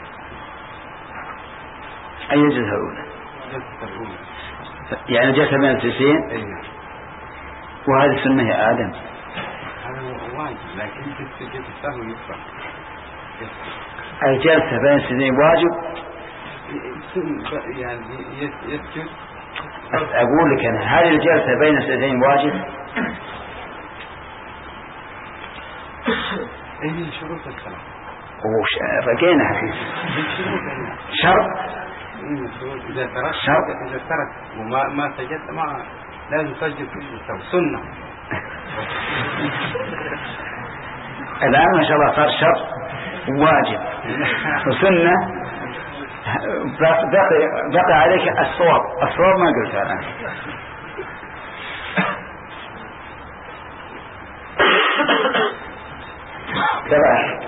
S2: أي جلسة الأولى؟
S7: الجلسة الأولى
S2: يعني جلسة بين الجلسين.
S7: أي نعم.
S2: وهذه سنة يا آدم.
S7: هذا واجب لكن في السجود السهو يفرق.
S2: الجلسة بين السجدين واجب
S7: يعني يسجد.
S2: أقول لك أنا هل الجلسة بين السجدين واجب؟
S7: أي شروط الصلاة.
S2: وش رجينا حفيظ شرط.
S7: إذا ترك
S2: شرط
S7: إذا ترك وما ما سجد ما لازم تسجد في السهو سنة.
S2: الآن ما شاء الله صار شرط واجب وسنة بقي, بقي عليك الصواب. الصواب ما قلتها الآن. كذا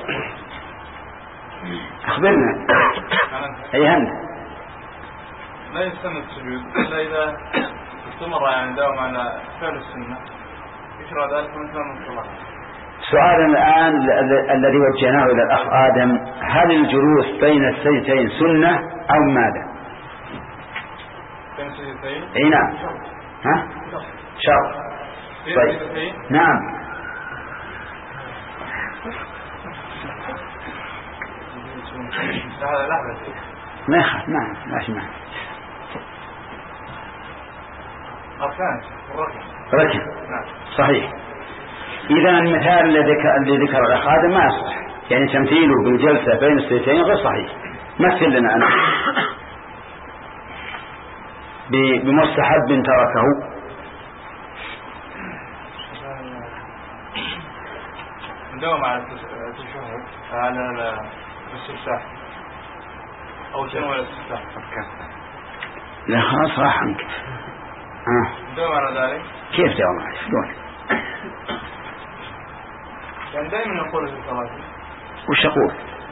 S2: أخبرنا. أي هند
S10: لا يستمر السجود إلا إذا استمر يعني داوم على فعل السنة يشرع ذلك من كلام الصلاة.
S2: سؤال الآن الذي وجهناه إلى الأخ آدم: هل الجلوس بين السجدتين سنة أو ماذا؟
S10: بين السجدتين؟
S2: أي نعم. ها؟ شرط. طيب. نعم. ما يخاف. نعم ماشي معه.
S10: أركان
S2: ركن. صحيح. إذا المثال الذي ذكر الأخ هذا ما يصح، يعني تمثيله بالجلسة بين السجدتين غير صحيح. مثل لنا أنا بمستحب تركه.
S10: ندوم على التشهد على الاستفتاح أو شنو على الاستفتاح.
S2: لا خلاص راح عنك.
S10: آه. دوم على ذلك.
S2: كيف دوم على شلون؟
S10: يعني دائما نقول في الصلاة.
S2: وش أقول؟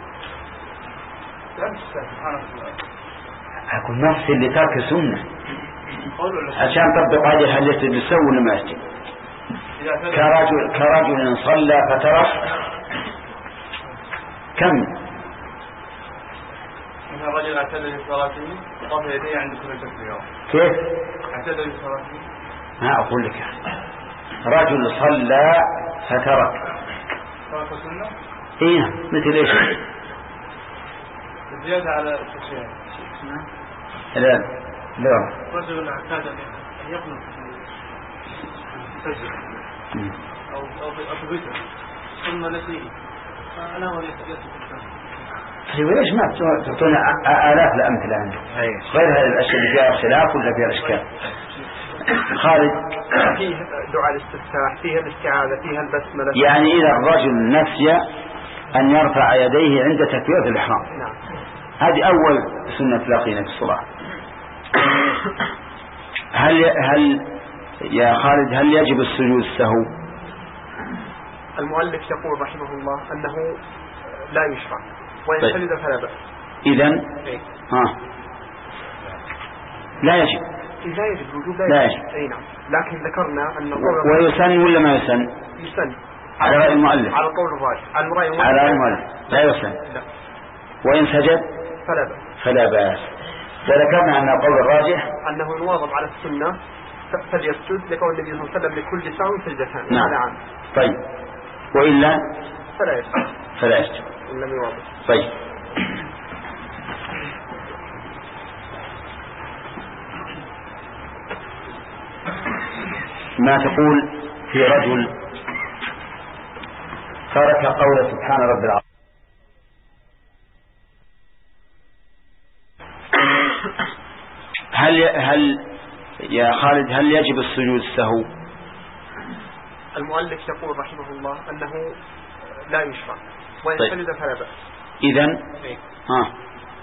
S10: سبحان الله.
S2: أقول نفسي اللي ترك سنة عشان طبق هذه هل يسجد بالسهو ولا ما يسجد؟ كرجل كرجل صلى فترك كم؟
S10: مثل رجل اعتدل في صلاته وقف يديه عند كل تكبيرة.
S2: كيف؟
S10: اعتدل في صلاته.
S2: ما أقول لك رجل صلى فترك.
S10: ترك سنة؟
S2: إيه مثل إيش؟
S10: زيادة على التشهد.
S2: لا لا.
S4: رجل اعتاد أن يقنط فجر أو أو بوتر ثم نسيه فأنا وليس
S2: طيب ليش ما تعطونا آلاف الأمثلة عنه غير هذه الأشياء اللي فيها خلاف ولا فيها إشكال؟ خالد.
S3: فيه دعاء الاستفتاح، فيها الاستعاذة، فيها البسملة.
S2: يعني إذا الرجل نسي أن يرفع يديه عند تكبيرة الإحرام.
S3: نعم.
S2: هذه أول سنة لاقينا في الصلاة. هل هل يا خالد هل يجب السجود السهو؟
S3: المؤلف يقول رحمه الله أنه لا يشرع وإن
S2: طيب.
S3: سجد فلا بأس.
S2: إذن ها لا يجب.
S3: لا يجب الوجوب
S2: لا,
S3: لا
S2: يجب.
S3: يجب. أي نعم. لكن ذكرنا أن
S2: ويسن ولا ما يسن؟
S3: يسن
S2: على رأي المؤلف.
S3: على قول الراجح. على رأي المؤلف.
S2: على رأي المؤلف لا يسن.
S3: لا.
S2: وإن سجد
S3: فلا بأس.
S2: فلا بأس. وذكرنا أن قول الراجح
S3: أنه يواظب على السنة فليسجد لقول النبي صلى الله عليه وسلم لكل ساعة سجدتان.
S2: نعم.
S3: نعم.
S2: طيب. وإلا
S3: فلا يسجد.
S2: فلا يسجد.
S3: إن لم يواظب.
S2: طيب. ما تقول في رجل ترك قول سبحان رب العظيم؟ هل هل يا خالد هل يجب السجود السهو؟
S3: المؤلف يقول رحمه الله أنه لا يشرع وإن
S2: طيب.
S3: سجد فلا بأس.
S2: إذن ها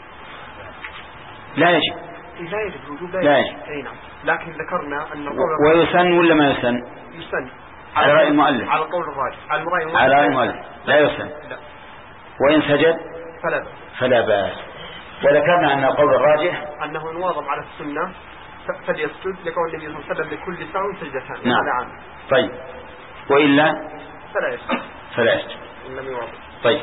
S2: لا يجب.
S3: لا يجب الوجوب
S2: لا
S3: لا
S2: يجب.
S3: يجب. أي نعم. لكن ذكرنا أن
S2: ويسن ولا ما يسن؟
S3: يسن
S2: على رأي المؤلف.
S3: على قول الراجح. على رأي المؤلف.
S2: على رأي المؤلف لا يسن.
S3: لا.
S2: وإن سجد
S3: فلا بأس.
S2: فلا بأس. وذكرنا أن قول الراجح
S3: أنه يواظب على السنة فليسجد لقول النبي صلى الله عليه وسلم لكل ساعة سجدتان.
S2: نعم.
S3: نعم.
S2: طيب. وإلا
S3: فلا يسجد.
S2: فلا يسجد.
S3: إن لم يواظب.
S2: طيب.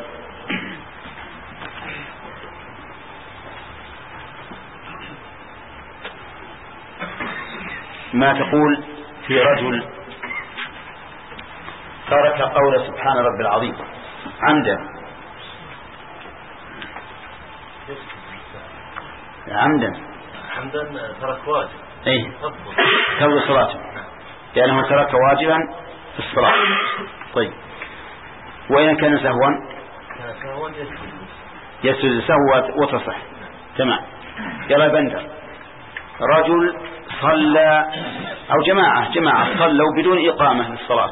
S2: ما تقول في رجل ترك قول سبحان رب العظيم عمدا عمدا
S5: عمدا ترك واجب.
S2: اي ترك صلاته لأنه ترك واجبا في الصلاة. طيب. وإن كان سهوا يسجد سهوا وتصح. تمام. يلا بندر رجل صلى أو جماعة جماعة صلوا بدون إقامة للصلاة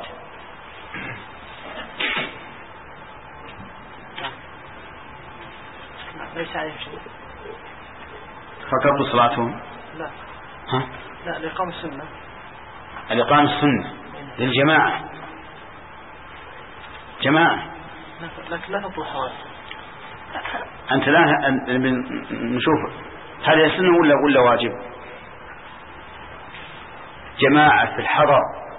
S4: ليس عليه شيء.
S2: فتبطل صلاتهم؟
S4: لا
S2: ها؟
S4: لا لإقام السنة.
S2: الإقام السنة للجماعة جماعة،
S4: لكن لا تبطل صلاة.
S2: أنت لا نشوف هذه سنة ولا ولا واجب؟ جماعة في الحضر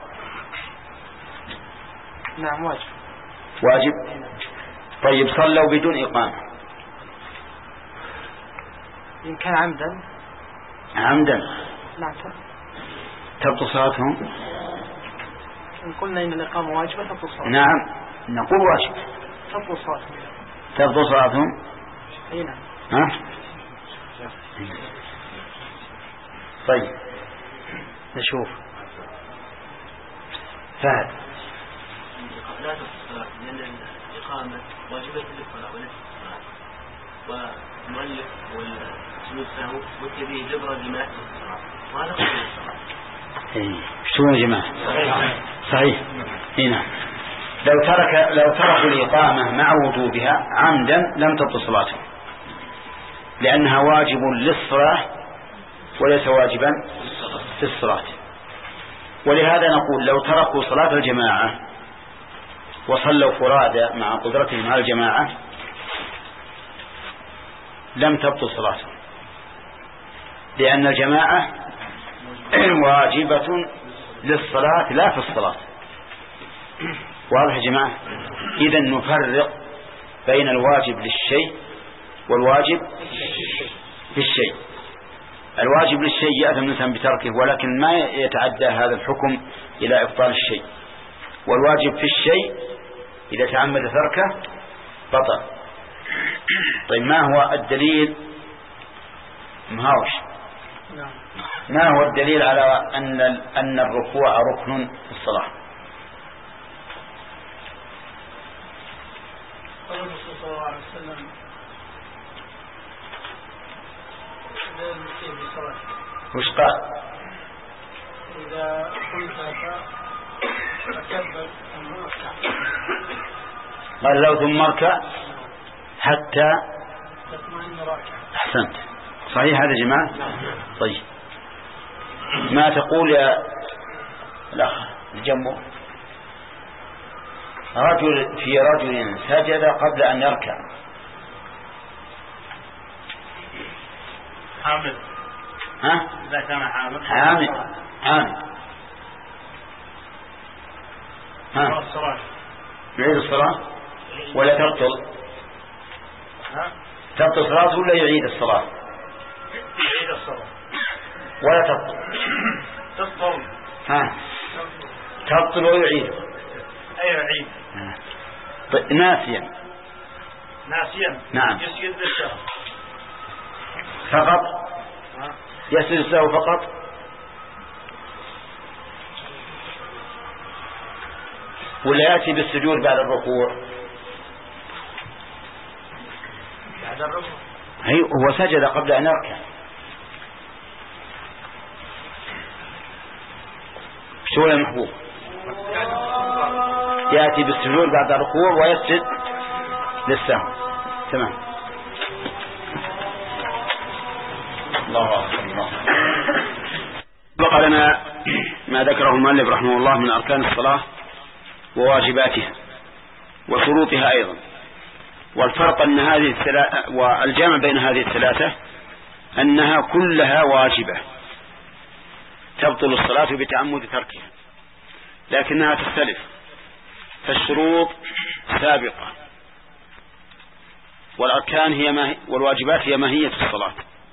S4: نعم واجب.
S2: واجب. طيب صلوا بدون إقامة
S4: إن كان عمدا
S2: عمدا
S4: نعم
S2: تبطل صلاتهم.
S4: إن قلنا إن الإقامة واجبة تبطل صلاتهم.
S2: نعم نقول واجب
S4: تبطل صلاتهم.
S2: تبطل صلاتهم.
S4: أي نعم.
S2: ها؟ طيب نشوف فهد.
S11: لا تبطل الصلاة لأن الإقامة واجبة للصلاة وليست الصلاة، والمؤلف والسجود السهو والتبيه جبرا لما يحدث الصلاة، وهذا قبل الصلاة.
S2: اي شو يا جماعة؟ صحيح. هنا لو ترك لو تركوا الإقامة مع وجوبها عمدا لم تبطل صلاته، لأنها واجب للصلاة وليس واجبا في الصلاة. ولهذا نقول لو تركوا صلاة الجماعة وصلوا فرادى مع قدرتهم على الجماعة لم تبطل صلاتهم، لأن الجماعة واجبة للصلاة لا في الصلاة. واضح يا جماعة؟ إذن نفرق بين الواجب للشيء والواجب في الشيء. الواجب للشيء يأثم الإنسان بتركه ولكن ما يتعدى هذا الحكم إلى إبطال الشيء، والواجب في الشيء إذا تعمد تركه بطل. طيب ما هو الدليل؟ مهاوش ما هو الدليل على أن أن الركوع ركن في الصلاة؟
S12: قال الرسول صلى الله عليه وسلم لا يمكن بصلاة.
S2: وش قال؟
S12: إذا قلت فكبر ثم اركع.
S2: قال لو ثم اركع حتى
S12: تطمئن راكعا.
S2: أحسنت. صحيح هذا يا جماعة؟ طيب ما تقول يا الأخ الجنبه؟ رجل في رجل سجد قبل أن يركع.
S12: حامد.
S2: ها؟
S12: إذا كان حامد.
S2: حامد. حامد. ها؟
S12: الصلاة.
S2: يعيد الصلاة ولا تبطل؟
S12: ها؟
S2: تبطل صلاة ولا يعيد الصلاة؟
S12: يعيد الصلاة.
S2: ولا تبطل؟
S12: تبطل.
S2: ها؟ تبطل ويعيد.
S12: أيوة يعيد.
S2: طيب ناسيا.
S12: ناسيا.
S2: نعم.
S12: يسجد للسهو.
S2: فقط. يسجد السهو فقط. ولا يأتي بالسجود بعد الركوع؟
S12: بعد الركوع.
S2: هي هو سجد قبل أن يركع. شو يا محبوب؟ يأتي بالسجود بعد الركوع ويسجد للسهو. تمام. الله أكبر. الله. بقى لنا ما ذكره المؤلف رحمه الله من أركان الصلاة وواجباتها وشروطها أيضا، والفرق أن هذه الثلاثة والجامع بين هذه الثلاثة أنها كلها واجبة تبطل الصلاة بتعمد تركها، لكنها تختلف. فالشروط سابقة والأركان هي ما والواجبات هي ماهية الصلاة.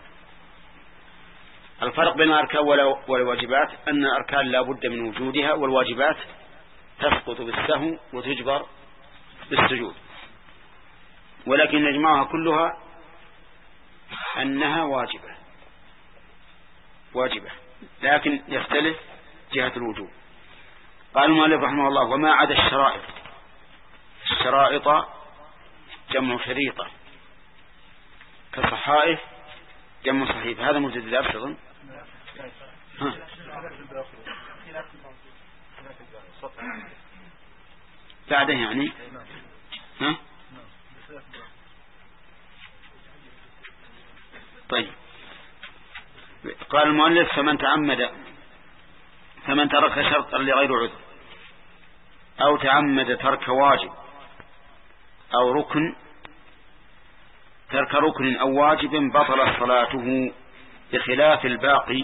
S2: الفرق بين الأركان والواجبات أن الأركان لا بد من وجودها، والواجبات تسقط بالسهو وتجبر بالسجود، ولكن نجمعها كلها أنها واجبة واجبة لكن يختلف جهة الوجوب. قال المؤلف رحمه الله: وما عدا الشرائط. الشرائط جمع شريطة، كصحائف جمع صحيف. هذا موجود في أبسط. ها بعده يعني ها طيب قال المؤلف فمن تعمد فمن ترك شرطا لغير عذر أو تعمد ترك واجب أو ركن ترك ركن أو واجب بطل صلاته بخلاف الباقي.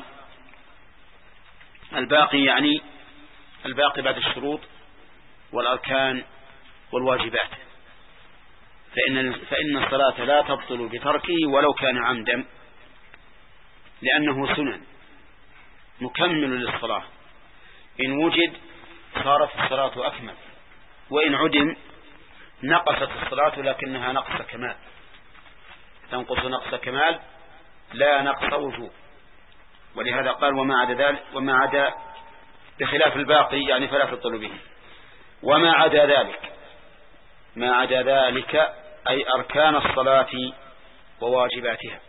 S2: الباقي يعني الباقي بعد الشروط والأركان والواجبات، فإن, فإن الصلاة لا تبطل بتركه ولو كان عمدا، لأنه سنن مكمل للصلاة. إن وجد صارت الصلاة أكمل، وإن عدم نقصت الصلاة لكنها نقص كمال، تنقص نقص كمال لا نقص وجوب. ولهذا قال وما عدا ذلك وما عدا بخلاف الباقي يعني فلا تبطل به. وما عدا ذلك ما عدا ذلك أي أركان الصلاة وواجباتها.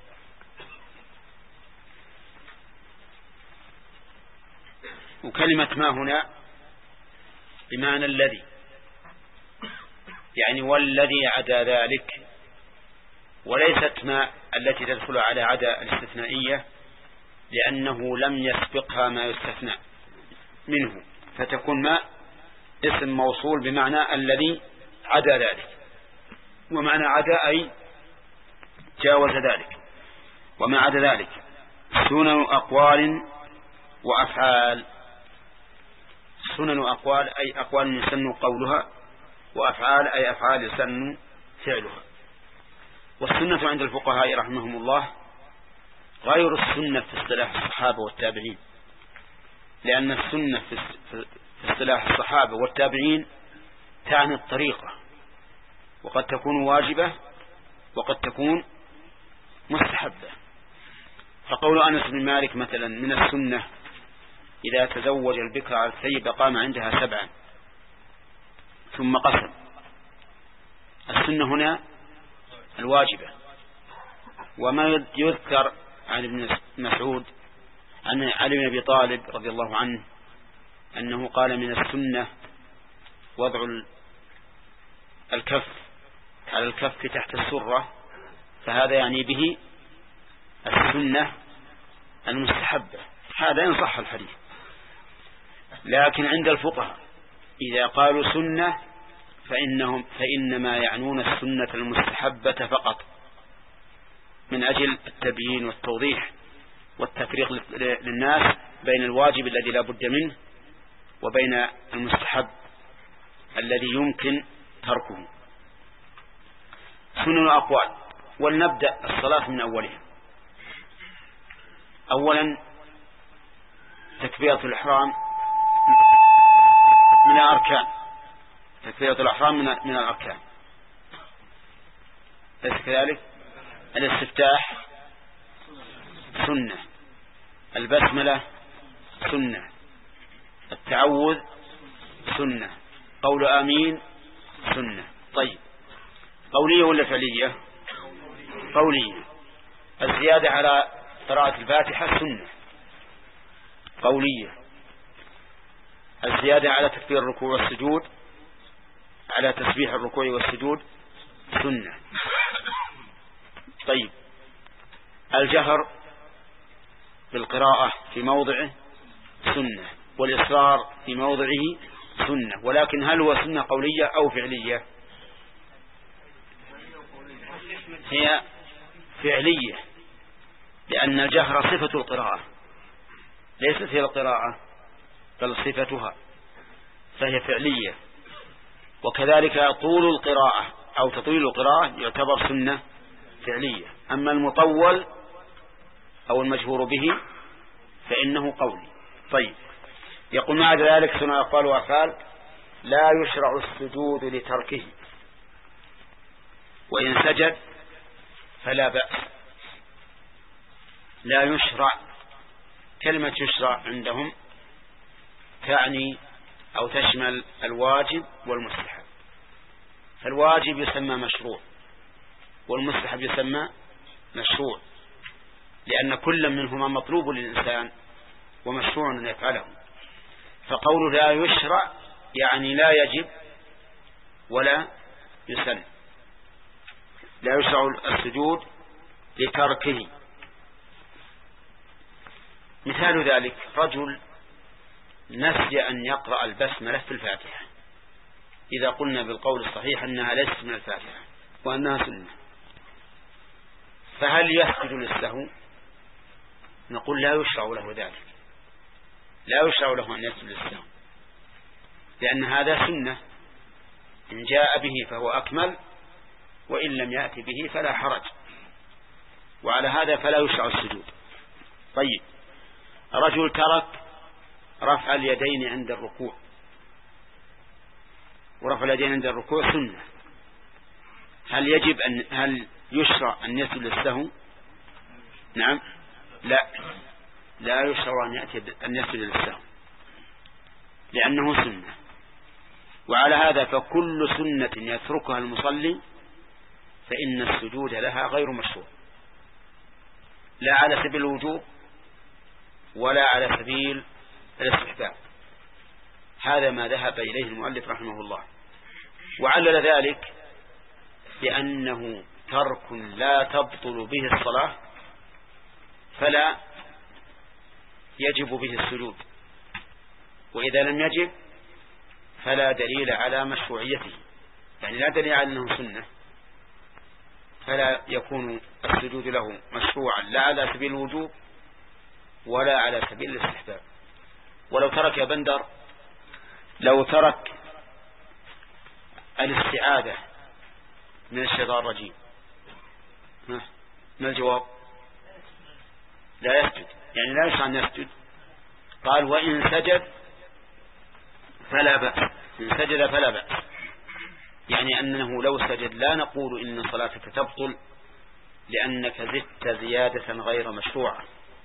S2: وكلمة ما هنا بمعنى الذي، يعني والذي عدا ذلك، وليست ما التي تدخل على عدا الاستثنائية، لأنه لم يسبقها ما يستثنى منه، فتكون ما اسم موصول بمعنى الذي عدا ذلك. ومعنى عدا أي جاوز ذلك. وما عدا ذلك سنن أقوال وأفعال. سنن أقوال أي أقوال يسن قولها، وأفعال أي أفعال يسن فعلها. والسنة عند الفقهاء رحمهم الله غير السنة في اصطلاح الصحابة والتابعين، لأن السنة في اصطلاح الصحابة والتابعين تعني الطريقة، وقد تكون واجبة وقد تكون مستحبة. فقول أنس بن مالك مثلا من السنة إذا تزوج البكر على الثيب قام عندها سبعا ثم قسم. السنة هنا الواجبة. وما يذكر عن ابن مسعود عن علي بن أبي طالب رضي الله عنه أنه قال من السنة وضع الكف على الكف تحت السرة، فهذا يعني به السنة المستحبة. هذا إن صح الحديث. لكن عند الفقهاء إذا قالوا سنة فإنهم فإنما يعنون السنة المستحبة فقط، من أجل التبيين والتوضيح والتفريق للناس بين الواجب الذي لا بد منه وبين المستحب الذي يمكن تركه. سنن أقوال. ولنبدأ الصلاة من أولها. أولا تكبيرة الإحرام من الأركان. تكبيرة الإحرام من الأركان، ليس كذلك؟ الاستفتاح سنة، البسملة سنة، التعوذ سنة، قول آمين سنة. طيب قولية ولا فعلية؟ قولية. الزيادة على قراءة الفاتحة سنة قولية. الزيادة على تكبير الركوع والسجود على تسبيح الركوع والسجود سنة. طيب الجهر بالقراءة في موضعه سنة، والإصرار في موضعه سنة. ولكن هل هو سنة قولية أو فعلية؟ هي فعلية، لأن الجهر صفة القراءة ليست هي القراءة بل صفتها، فهي فعلية. وكذلك طول القراءة أو تطويل القراءة يعتبر سنة فعلية. أما المطول أو المجهور به فإنه قولي. طيب يقول مع ذلك سنن أقوال وأفعال. لا يشرع السجود لتركه، وإن سجد فلا بأس. لا يشرع، كلمة يشرع عندهم تعني أو تشمل الواجب والمستحب. فالواجب يسمى مشروع والمستحب يسمى مشروع، لأن كل منهما مطلوب للإنسان ومشروع أن يفعله. فقول لا يشرع يعني لا يجب ولا يسن. لا يشرع السجود لتركه. مثال ذلك رجل نسي أن يقرأ البسملة في الفاتحة، إذا قلنا بالقول الصحيح أنها ليست من الفاتحة وأنها سنة، فهل يسجد للسهو؟ نقول لا يشرع له ذلك، لا يشرع له أن يسجد للسهو، لأن هذا سنة، إن جاء به فهو أكمل، وإن لم يأتي به فلا حرج، وعلى هذا فلا يشرع السجود. طيب، رجل ترك رفع اليدين عند الركوع، ورفع اليدين عند الركوع سنة، هل يجب أن هل يشرع أن يسجد للسهو؟ نعم، لا لا يشرع أن يأتي أن يسجد للسهو، لأنه سنة. وعلى هذا فكل سنة يتركها المصلي فإن السجود لها غير مشروع، لا على سبيل الوجوب ولا على سبيل الاستحباب. هذا ما ذهب إليه المؤلف رحمه الله، وعلل ذلك بأنه ترك لا تبطل به الصلاة فلا يجب به السجود، وإذا لم يجب فلا دليل على مشروعيته، يعني لا دليل على أنه سنة، فلا يكون السجود له مشروعا لا على سبيل الوجوب ولا على سبيل الاستحباب. ولو ترك يا بندر، لو ترك الاستعاذة من الشيطان الرجيم، ما الجواب؟ لا يسجد، يعني لا يشرع أن يسجد. قال وإن سجد فلا بأس، إن سجد فلا بأس، يعني أنه لو سجد لا نقول إن صلاتك تبطل لأنك زدت زيادة غير مشروعة.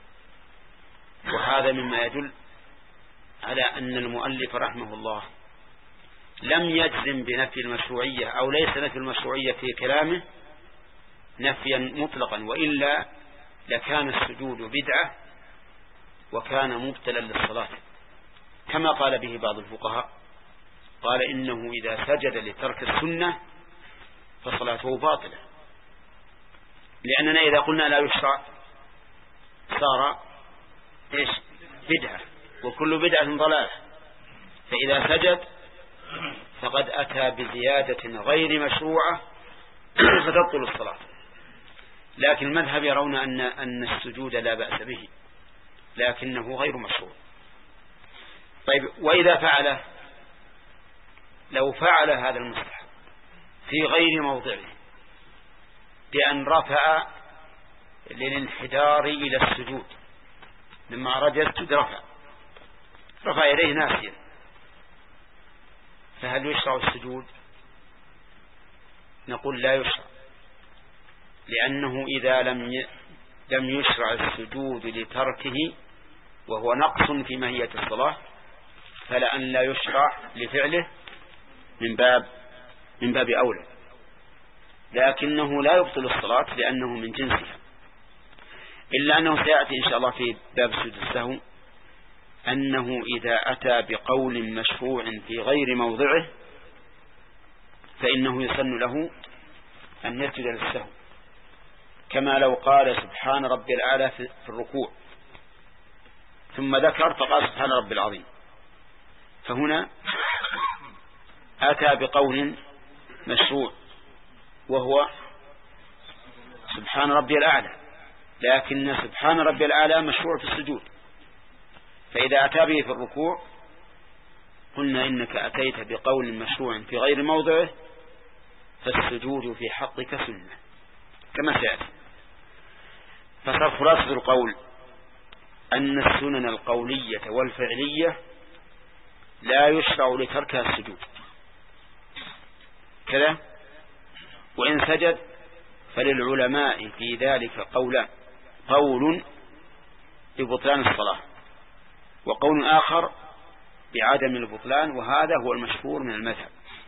S2: وهذا مما يدل على أن المؤلف رحمه الله لم يجزم بنفي المشروعية، أو ليس نفي المشروعية في كلامه نفيا مطلقا، وإلا لكان السجود بدعة وكان مبتلا للصلاة، كما قال به بعض الفقهاء، قال إنه إذا سجد لترك السنة فصلاته باطلة، لأننا إذا قلنا لا يشرع صار إيش؟ بدعة، وكل بدعة ضلالة، فإذا سجد فقد أتى بزيادة غير مشروعة فتبطل الصلاة. لكن المذهب يرون أن أن السجود لا بأس به لكنه غير مشروع. طيب، وإذا فعل لو فعل هذا المستحب في غير موضعه بأن رفع للانحدار إلى السجود، لما أراد يسجد رفع رفع يديه ناسيا، فهل يشرع السجود؟ نقول لا يشرع، لأنه إذا لم لم يشرع السجود لتركه وهو نقص في ماهية الصلاة، فلأن لا يشرع لفعله من باب من باب أولى، لكنه لا يبطل الصلاة لأنه من جنسها، إلا أنه سيأتي إن شاء الله في باب سجود السهو أنه إذا أتى بقول مشروع في غير موضعه فإنه يسن له أن يسجد للسهو، كما لو قال سبحان ربي الأعلى في الركوع ثم ذكر فقال سبحان ربي العظيم، فهنا أتى بقول مشروع وهو سبحان ربي الأعلى، لكن سبحان ربي الأعلى مشروع في السجود، فإذا أتى به في الركوع قلنا إنك أتيت بقول مشروع في غير موضعه فالسجود في حقك سنة كما سيأتي. فصار خلاصة القول أن السنن القولية والفعلية لا يشرع لتركها السجود كذا، وإن سجد فللعلماء في ذلك قولان، قول ببطلان الصلاة وقول آخر بعدم البطلان، وهذا هو المشهور من المذهب.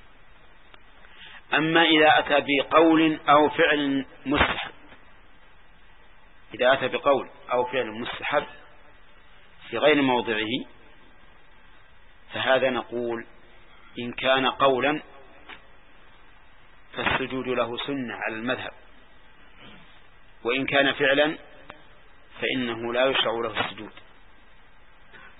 S2: أما إذا أتى بقول أو فعل مستحب، إذا أتى بقول أو فعل مستحب في غير موضعه فهذا نقول إن كان قولا فالسجود له سنة على المذهب، وإن كان فعلا فإنه لا يشرع له السجود،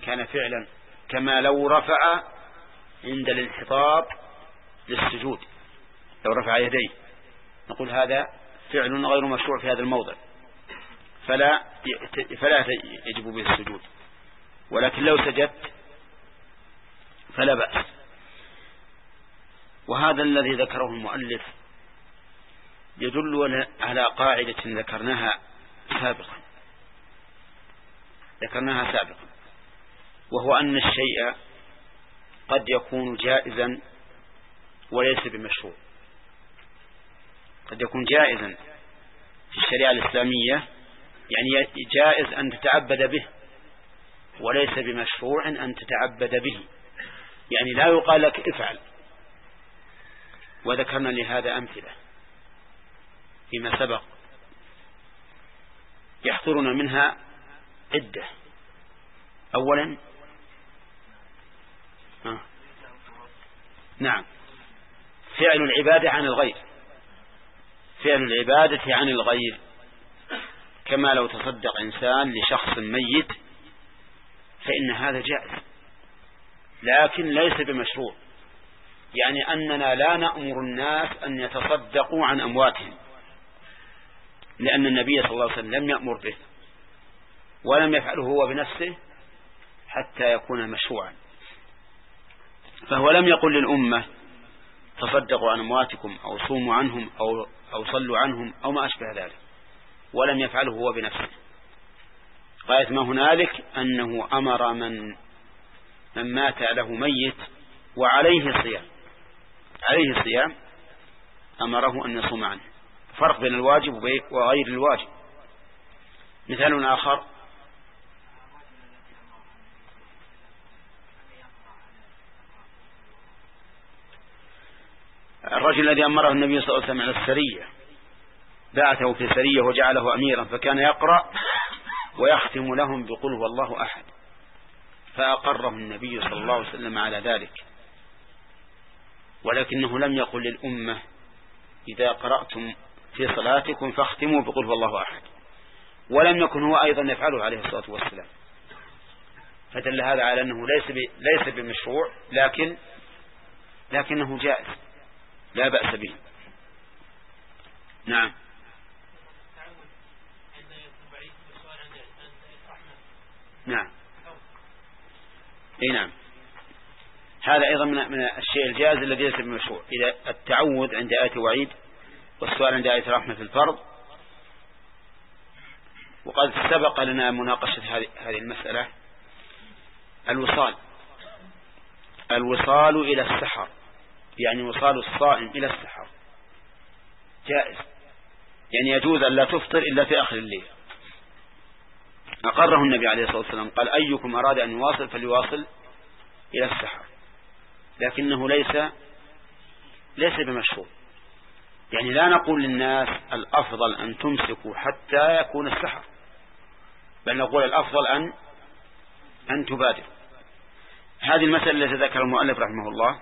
S2: كان فعلا، كما لو رفع عند الانحطاط للسجود، لو رفع يديه نقول هذا فعل غير مشروع في هذا الموضع، فلا فلا يجب به السجود. ولكن لو سجدت فلا بأس. وهذا الذي ذكره المؤلف يدل على قاعدة ذكرناها سابقا ذكرناها سابقا وهو أن الشيء قد يكون جائزا وليس بمشروع. قد يكون جائزا في الشريعة الإسلامية، يعني جائز أن تتعبد به، وليس بمشروع أن تتعبد به، يعني لا يقال لك افعل. وذكرنا لهذا أمثلة فيما سبق يحضرنا منها عدة. أولا آه. نعم فعل العبادة عن الغير، فعل العبادة عن الغير، كما لو تصدق إنسان لشخص ميت فإن هذا جائز، لكن ليس بمشروع، يعني أننا لا نأمر الناس أن يتصدقوا عن أمواتهم، لأن النبي صلى الله عليه وسلم لم يأمر به ولم يفعله هو بنفسه حتى يكون مشروعا. فهو لم يقل للأمة تصدقوا عن أمواتكم أو صوموا عنهم أو, أو صلوا عنهم أو ما أشبه ذلك، ولم يفعله هو بنفسه. غاية ما هنالك أنه أمر من من مات له ميت وعليه صيام عليه صيام أمره أن يصوم عنه. فرق بين الواجب وغير الواجب. مثال آخر الرجل الذي أمره النبي صلى الله عليه وسلم على السرية، بعثه في سرية وجعله أميرا، فكان يقرأ ويختم لهم بقل هو الله أحد، فأقره النبي صلى الله عليه وسلم على ذلك، ولكنه لم يقل للأمة إذا قرأتم في صلاتكم فاختموا بقل هو الله أحد، ولم يكن هو أيضا يفعله عليه الصلاة والسلام. فدل هذا على أنه ليس ليس بمشروع، لكن لكنه جائز لا بأس به. نعم نعم اي نعم هذا أيضا من من الشيء الجائز الذي ليس بمشروع. إذا التعوذ عند آية وعيد والسؤال عند آية رحمة في الفرض. وقد سبق لنا مناقشة هذه المسألة. الوصال الوصال إلى السحر، يعني وصال الصائم إلى السحر جائز، يعني يجوز أن لا تفطر إلا في آخر الليل. أقره النبي عليه الصلاة والسلام قال أيكم أراد أن يواصل فليواصل إلى السحر، لكنه ليس ليس بمشروع. يعني لا نقول للناس الأفضل أن تمسكوا حتى يكون السحر، بل نقول الأفضل أن أن تبادر. هذه المسألة التي ذكر المؤلف رحمه الله،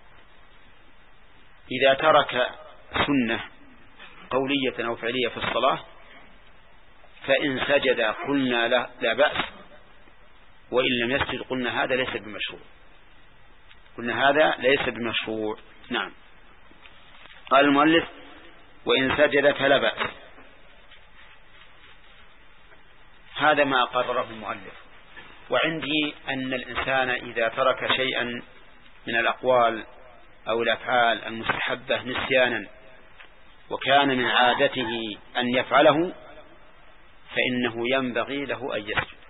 S2: إذا ترك سنة قولية أو فعلية في الصلاة فإن سجد قلنا لا, لا بأس، وإن لم يسجد قلنا هذا ليس بمشروع قلنا هذا ليس بمشروع. نعم. قال المؤلف وإن سجد فلا بأس. هذا ما قرره المؤلف. وعندي أن الإنسان إذا ترك شيئا من الأقوال أو الأفعال المستحبة نسيانا وكان من عادته أن يفعله فإنه ينبغي له أن يسجد،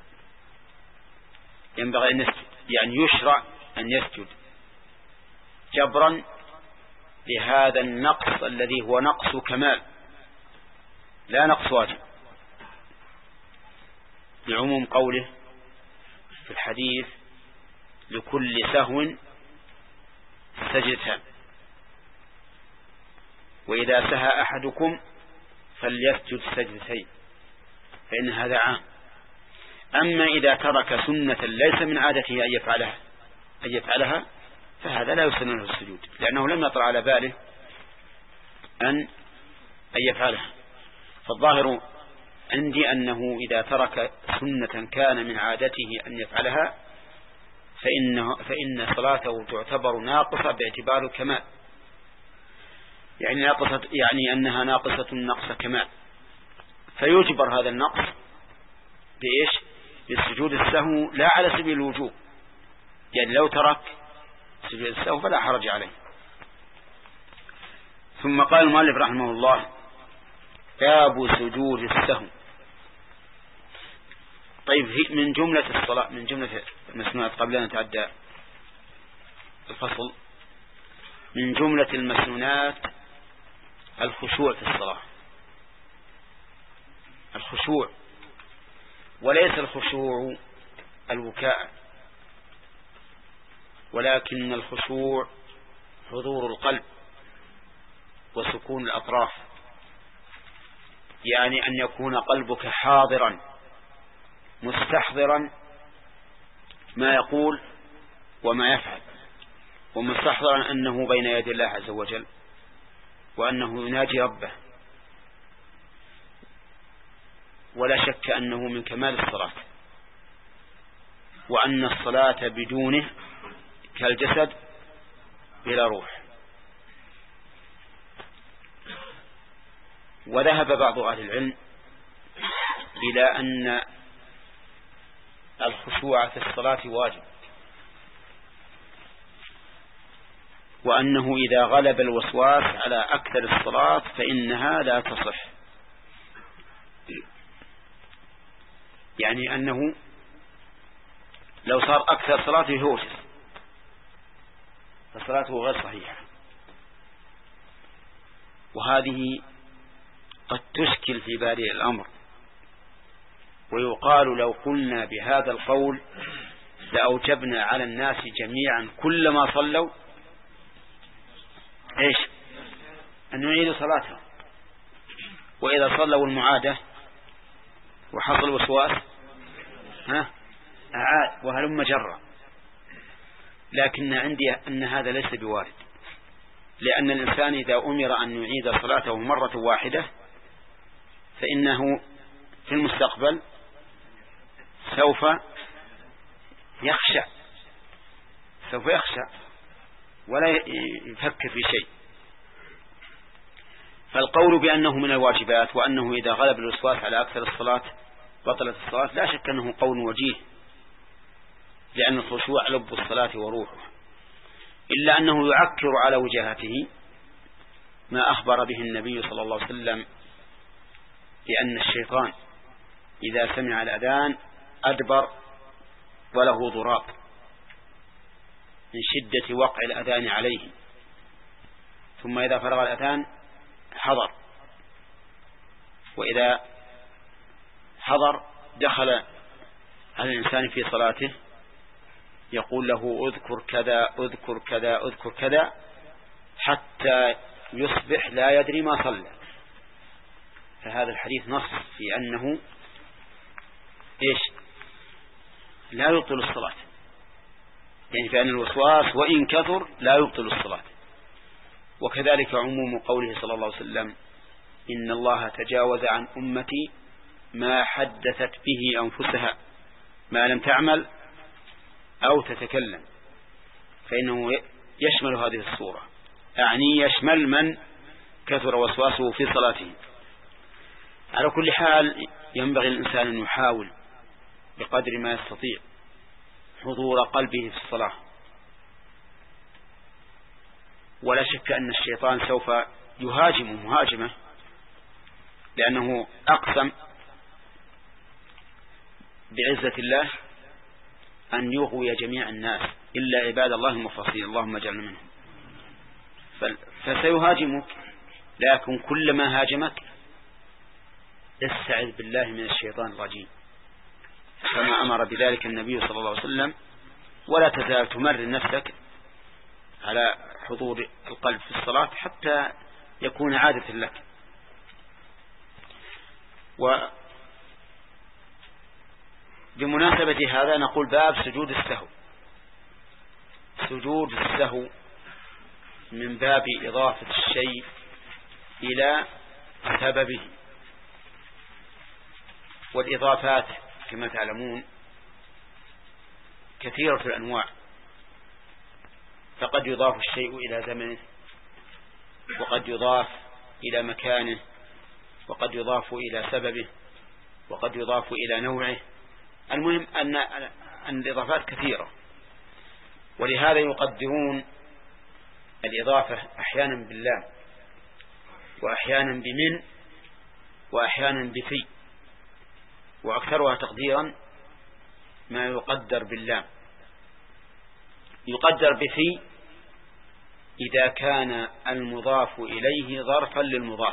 S2: ينبغي أن يسجد، يعني يشرع أن يسجد جبرا لهذا النقص الذي هو نقص كمال لا نقص واجب، لعموم قوله في الحديث لكل سهو سجدتان، وإذا سهى أحدكم فليسجد سجدتين، فإن هذا عام. أما إذا ترك سنة ليس من عادته أن يفعلها أن يفعلها فهذا لا يسن له السجود، لأنه لم يطرأ على باله أن أن يفعلها. فالظاهر عندي أنه إذا ترك سنة كان من عادته أن يفعلها فإن, فإن صلاته تعتبر ناقصة باعتبار الكمال، يعني ناقصة يعني أنها ناقصة نقص كمال، فيجبر هذا النقص بإيش؟ بالسجود السهو، لا على سبيل الوجوب، يعني لو ترك سجود السهو فلا حرج عليه. ثم قال المؤلف رحمه الله: باب سجود السهو. طيب من جملة الصلاة، من جملة المسنونات قبل أن نتعدى الفصل، من جملة المسنونات الخشوع في الصلاة، الخشوع، وليس الخشوع البكاء، ولكن الخشوع حضور القلب وسكون الأطراف، يعني أن يكون قلبك حاضرا مستحضرا ما يقول وما يفعل، ومستحضرا أنه بين يدي الله عز وجل، وأنه يناجي ربه. ولا شك أنه من كمال الصلاة، وأن الصلاة بدونه كالجسد بلا روح. وذهب بعض أهل العلم إلى أن الخشوع في الصلاة واجب، وأنه إذا غلب الوسواس على أكثر الصلاة فإنها لا تصح، يعني أنه لو صار أكثر صلاته يهوشس فصلاته غير صحيحة، وهذه قد تشكل في بادئ الأمر. ويقال لو قلنا بهذا القول لأوجبنا على الناس جميعا كلما صلوا إيش؟ أن يعيدوا صلاتهم، وإذا صلوا المعادة وحصل وسواس ها أعاد وهلم جرى. لكن عندي أن هذا ليس بوارد، لأن الإنسان إذا أمر أن يعيد صلاته مرة واحدة فإنه في المستقبل سوف يخشع سوف يخشع ولا يفكر في شيء. فالقول بأنه من الواجبات وأنه إذا غلب الوسواس على أكثر الصلاة بطلت الصلاة لا شك أنه قول وجيه، لأن الخشوع لب الصلاة وروحه، إلا أنه يعكر على وجهته ما أخبر به النبي صلى الله عليه وسلم بأن الشيطان إذا سمع الأذان أدبر وله ضراب من شدة وقع الأذان عليه، ثم إذا فرغ الأذان حضر، وإذا حضر دخل على الإنسان في صلاته يقول له اذكر كذا اذكر كذا اذكر كذا حتى يصبح لا يدري ما صلى. فهذا الحديث نص في أنه إيش؟ لا يبطل الصلاة، يعني في أن الوسواس وإن كثر لا يبطل الصلاة. وكذلك عموم قوله صلى الله عليه وسلم إن الله تجاوز عن أمتي ما حدثت به أنفسها ما لم تعمل أو تتكلم، فإنه يشمل هذه الصورة، يعني يشمل من كثر وسواسه في صلاته. على كل حال ينبغي الإنسان أن يحاول بقدر ما يستطيع حضور قلبه في الصلاة، ولا شك أن الشيطان سوف يهاجم مهاجمة، لأنه أقسم بعزة الله أن يغوي جميع الناس إلا عباد الله المخلصين، اللهم اجعلنا منهم. فسيهاجمك، لكن كلما هاجمك استعذ بالله من الشيطان الرجيم، كما أمر بذلك النبي صلى الله عليه وسلم. ولا تزال تمرن نفسك على حضور القلب في الصلاة حتى يكون عادة لك. وبمناسبة هذا نقول باب سجود السهو. سجود السهو من باب إضافة الشيء إلى سببه، والإضافات كما تعلمون كثيرة الأنواع، فقد يضاف الشيء إلى زمنه، وقد يضاف إلى مكانه، وقد يضاف إلى سببه، وقد يضاف إلى نوعه. المهم أن أن الإضافات كثيرة، ولهذا يقدرون الإضافة أحيانا باللام، وأحيانا بمن، وأحيانا بفي، وأكثرها تقديرا ما يقدر باللام. يقدر بفي إذا كان المضاف إليه ظرفا للمضاف،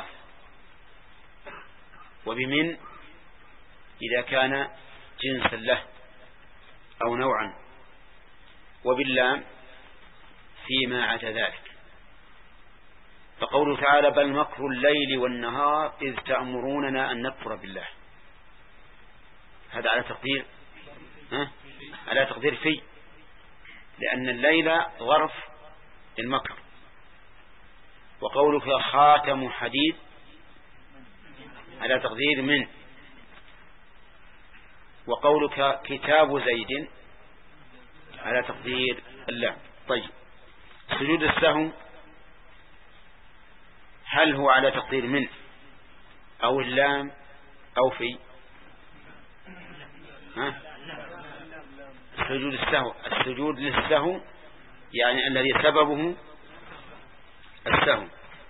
S2: وبمن إذا كان جنسا له أو نوعا، وباللام فيما عدا ذلك. فقوله تعالى بل مكر الليل والنهار إذ تأمروننا أن نكفر بالله، هذا على تقدير ها؟ على تقدير في، لأن الليل ظرف للمكر. وقولك خاتم حديد على تقدير من. وقولك كتاب زيد على تقدير اللام. طيب سجود السهو هل هو على تقدير من أو اللام أو في؟ ها؟ سجود السهو، السجود للسهو يعني الذي سببه السهو.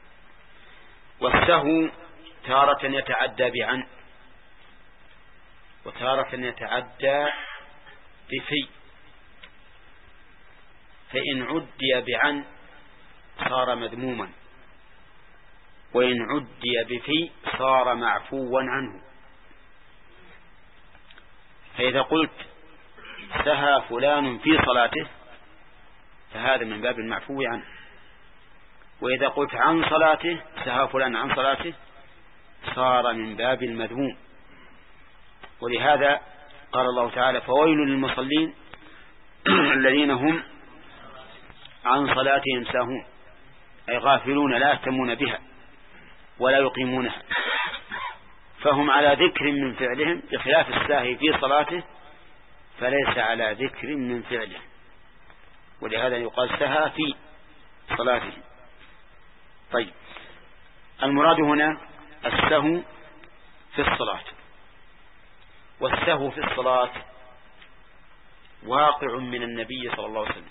S2: والسهو تارة يتعدى بعن، وتارة يتعدى بفي، فإن عدي بعن صار مذموما، وإن عدي بفي صار معفوا عنه. فإذا قلت سهى فلان في صلاته فهذا من باب المعفو عنه، وإذا قلت عن صلاته سهى فلان عن صلاته صار من باب المذموم. ولهذا قال الله تعالى فويل للمصلين الذين هم عن صلاتهم ساهون، أي غافلون لا يهتمون بها ولا يقيمونها، فهم على ذكر من فعلهم، بخلاف الساهي في صلاته فليس على ذكر من فعله، ولهذا يقال سهى في صلاته. طيب المراد هنا السهو في الصلاة، والسهو في الصلاة واقع من النبي صلى الله عليه وسلم،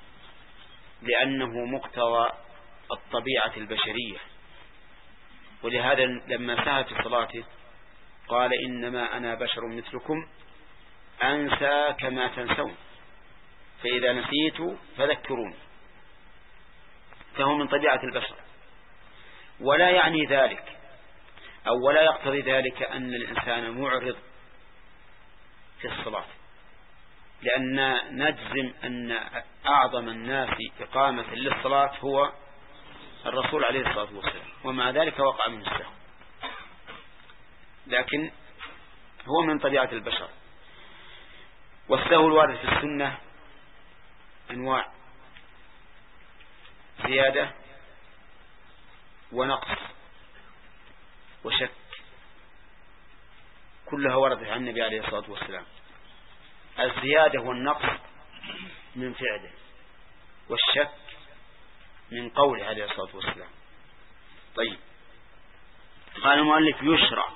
S2: لأنه مقتضى الطبيعة البشرية. ولهذا لما سهى في صلاته قال إنما أنا بشر مثلكم أنسى كما تنسون، فإذا نسيت فذكروني، فهو من طبيعة البشر. ولا يعني ذلك أو ولا يقتضي ذلك أن الإنسان معرض في الصلاة، لأن نجزم أن أعظم الناس إقامة للصلاة هو الرسول عليه الصلاة والسلام، ومع ذلك وقع من السهو، لكن هو من طبيعة البشر. والسهو الوارد في السنة أنواع: زيادة ونقص وشك، كلها وردت عن النبي عليه الصلاة والسلام. الزيادة والنقص من فعله، والشك من قوله عليه الصلاة والسلام. طيب قال المؤلف يشرع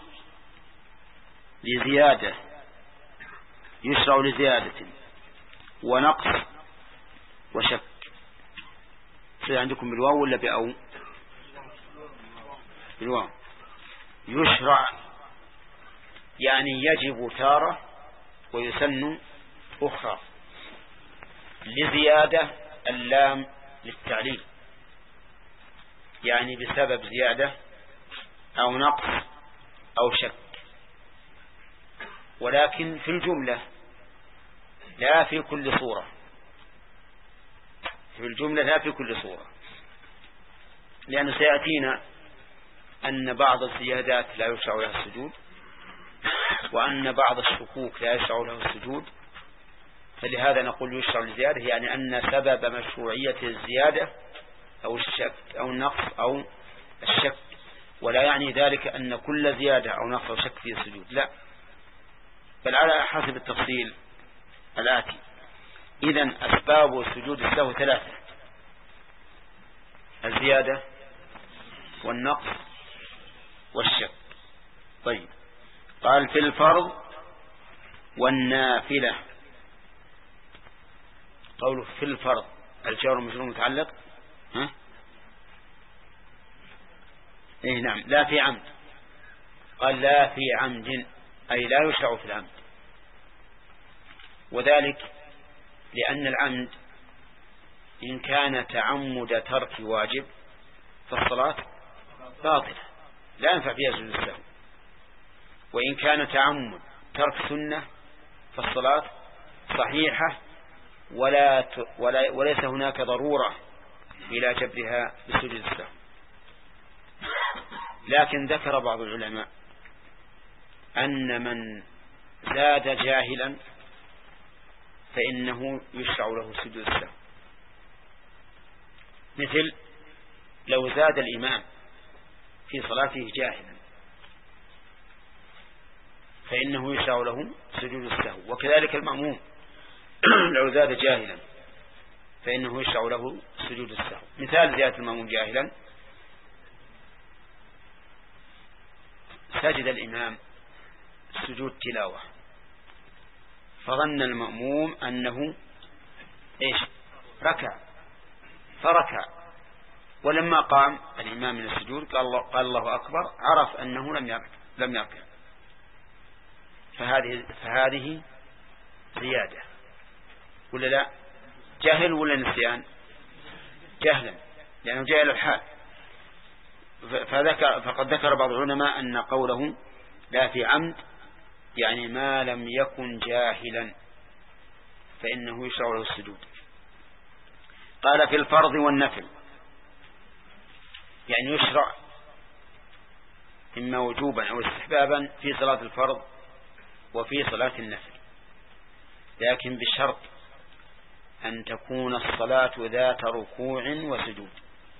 S2: لزيادة، يشرع لزيادة ونقص وشك. في عندكم بالواو ولا بأو؟ بالواو. يشرع يعني يجب تارة ويسن أخرى. لزيادة اللام للتعليل، يعني بسبب زيادة أو نقص أو شك، ولكن في الجملة لا في كل صورة، في الجملة لا في كل صورة، لأن سيأتينا أن بعض الزيادات لا يشرع لها السجود، وأن بعض الشكوك لا يشرع له السجود. فلهذا نقول يشرع للزيادة، يعني أن سبب مشروعية الزيادة أو الشك أو النقص أو الشك، ولا يعني ذلك أن كل زيادة أو نقص أو شك في السجود، لا، بل على حسب التفصيل الآتي. إذن أسباب سجود السهو ثلاثة: الزيادة والنقص والشك. طيب، قال في الفرض والنافلة. قوله في الفرض الجار والمجرور متعلق ها؟ إيه نعم، لا في عمد. قال لا في عمد أي لا يشرع في العمد، وذلك لأن العمد إن كان تعمد ترك واجب فالصلاة باطلة لا ينفع فيها سجود السهو، وإن كان تعمد ترك سنة فالصلاة صحيحة ولا ت... ولا وليس هناك ضرورة إلى جبرها بسجود السهو. لكن ذكر بعض العلماء أن من زاد جاهلا فإنه يشرع له سجود السهو، مثل لو زاد الإمام في صلاته جاهلا فإنه يشرع له سجود السهو، وكذلك المأموم لو زاد جاهلا فإنه يشرع له سجود السهو. مثال زيادة المأموم جاهلا: سجد الإمام سجود تلاوة فظن المأموم أنه إيش ركع فركع، ولما قام الإمام من السجود قال الله, قال الله أكبر، عرف أنه لم يركع لم يركع فهذه فهذه زيادة ولا لا؟ جهل ولا نسيان؟ جهلا، لأنه جاهل الحال. فذكر فقد ذكر بعض العلماء أن قوله لا في عمد يعني ما لم يكن جاهلا فإنه يشرع له السجود. قال في الفرض والنفل يعني يشرع إما وجوبا أو استحبابا في صلاة الفرض وفي صلاة النفل، لكن بشرط أن تكون الصلاة ذات ركوع وسجود،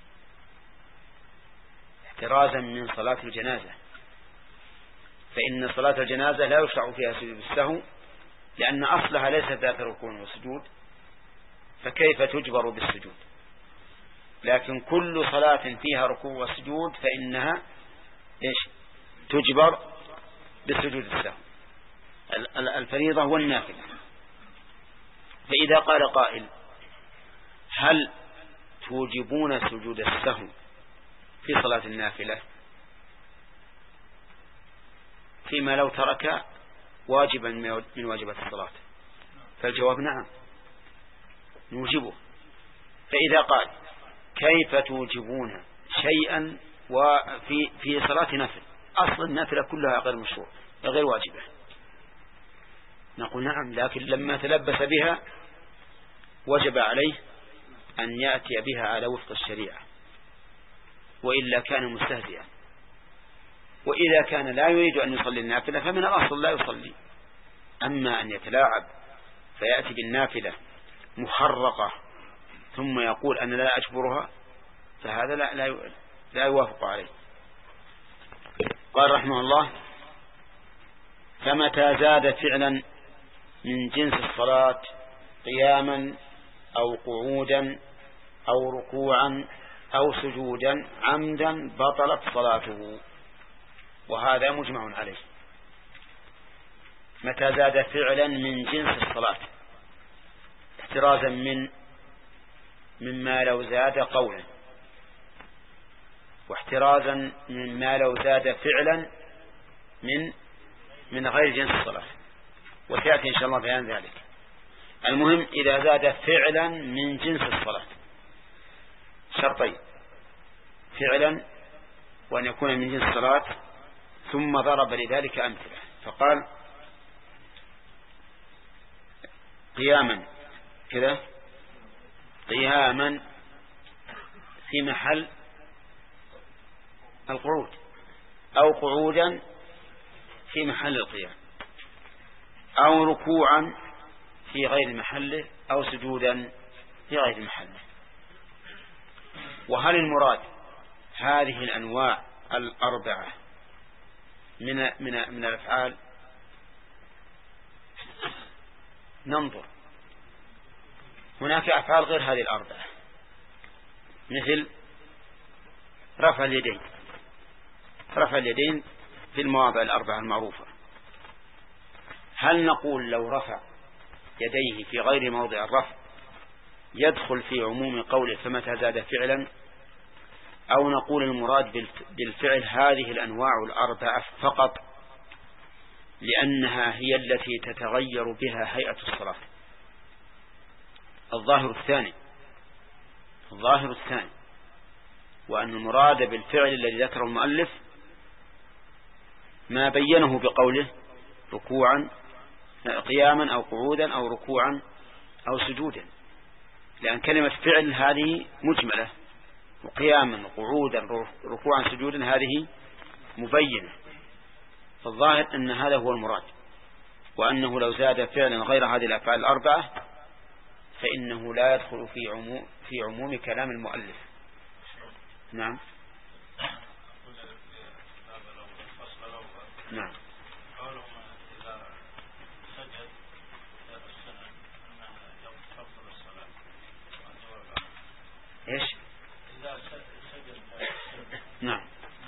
S2: احترازا من صلاة الجنازة، فإن صلاة الجنازة لا يشرع فيها سجود السهو لأن أصلها ليس ذات ركوع وسجود، فكيف تجبر بالسجود؟ لكن كل صلاة فيها ركوع وسجود فإنها إيش تجبر بالسجود السهو، الفريضة والنافلة. فإذا قال قائل هل توجبون سجود السهو في صلاة النافلة فيما لو ترك واجبا من واجبات الصلاة؟ فالجواب نعم نوجبه. فإذا قال كيف توجبون شيئا وفي في صلاة نفل، أصل النافلة كلها غير مشروع غير واجبة، نقول نعم، لكن لما تلبس بها وجب عليه أن يأتي بها على وفق الشريعة، وإلا كان مستهزئا. وإذا كان لا يريد أن يصلي النافلة فمن الأصل لا يصلي. أما أن يتلاعب فيأتي بالنافلة محرقة ثم يقول أنا لا أجبرها فهذا لا, لا, لا يوافق عليه. قال رحمه الله: فمتى زاد فعلا من جنس الصلاة قياما أو قعودا أو ركوعا أو سجودا عمدا بطلت صلاته، وهذا مجمع عليه. متى زاد فعلا من جنس الصلاة احترازا من مما لو زاد قولا، واحترازا مما لو زاد فعلا من من غير جنس الصلاة، وسيأتي إن شاء الله بيان ذلك. المهم إذا زاد فعلا من جنس الصلاة شرطين: فعلا وأن يكون من جنس الصلاة، ثم ضرب لذلك أمثلة فقال قياما كذا قياما في محل القعود، أو قعودا في محل القيام، أو ركوعا في غير محله، أو سجودا في غير محله. وهل المراد هذه الأنواع الأربعة من من من الأفعال؟ ننظر. هناك أفعال غير هذه الأربعة، مثل رفع اليدين. رفع اليدين في المواضع الأربعة المعروفة، هل نقول لو رفع يديه في غير موضع الرفع يدخل في عموم قوله فمتى زاد فعلا، أو نقول المراد بالفعل هذه الأنواع الأربعة فقط لأنها هي التي تتغير بها هيئة الصلاة؟ الظاهر الثاني الظاهر الثاني وأن المراد بالفعل الذي ذكره المؤلف ما بينه بقوله ركوعا قياما أو قعودا أو ركوعا أو سجودا، لأن كلمة فعل هذه مجملة، وقياما وقعودا ركوعا سجودا هذه مبينة. فالظاهر أن هذا هو المراد، وأنه لو زاد فعلا غير هذه الأفعال الأربعة فإنه لا يدخل في عموم, في عموم كلام المؤلف. نعم نعم ايش نعم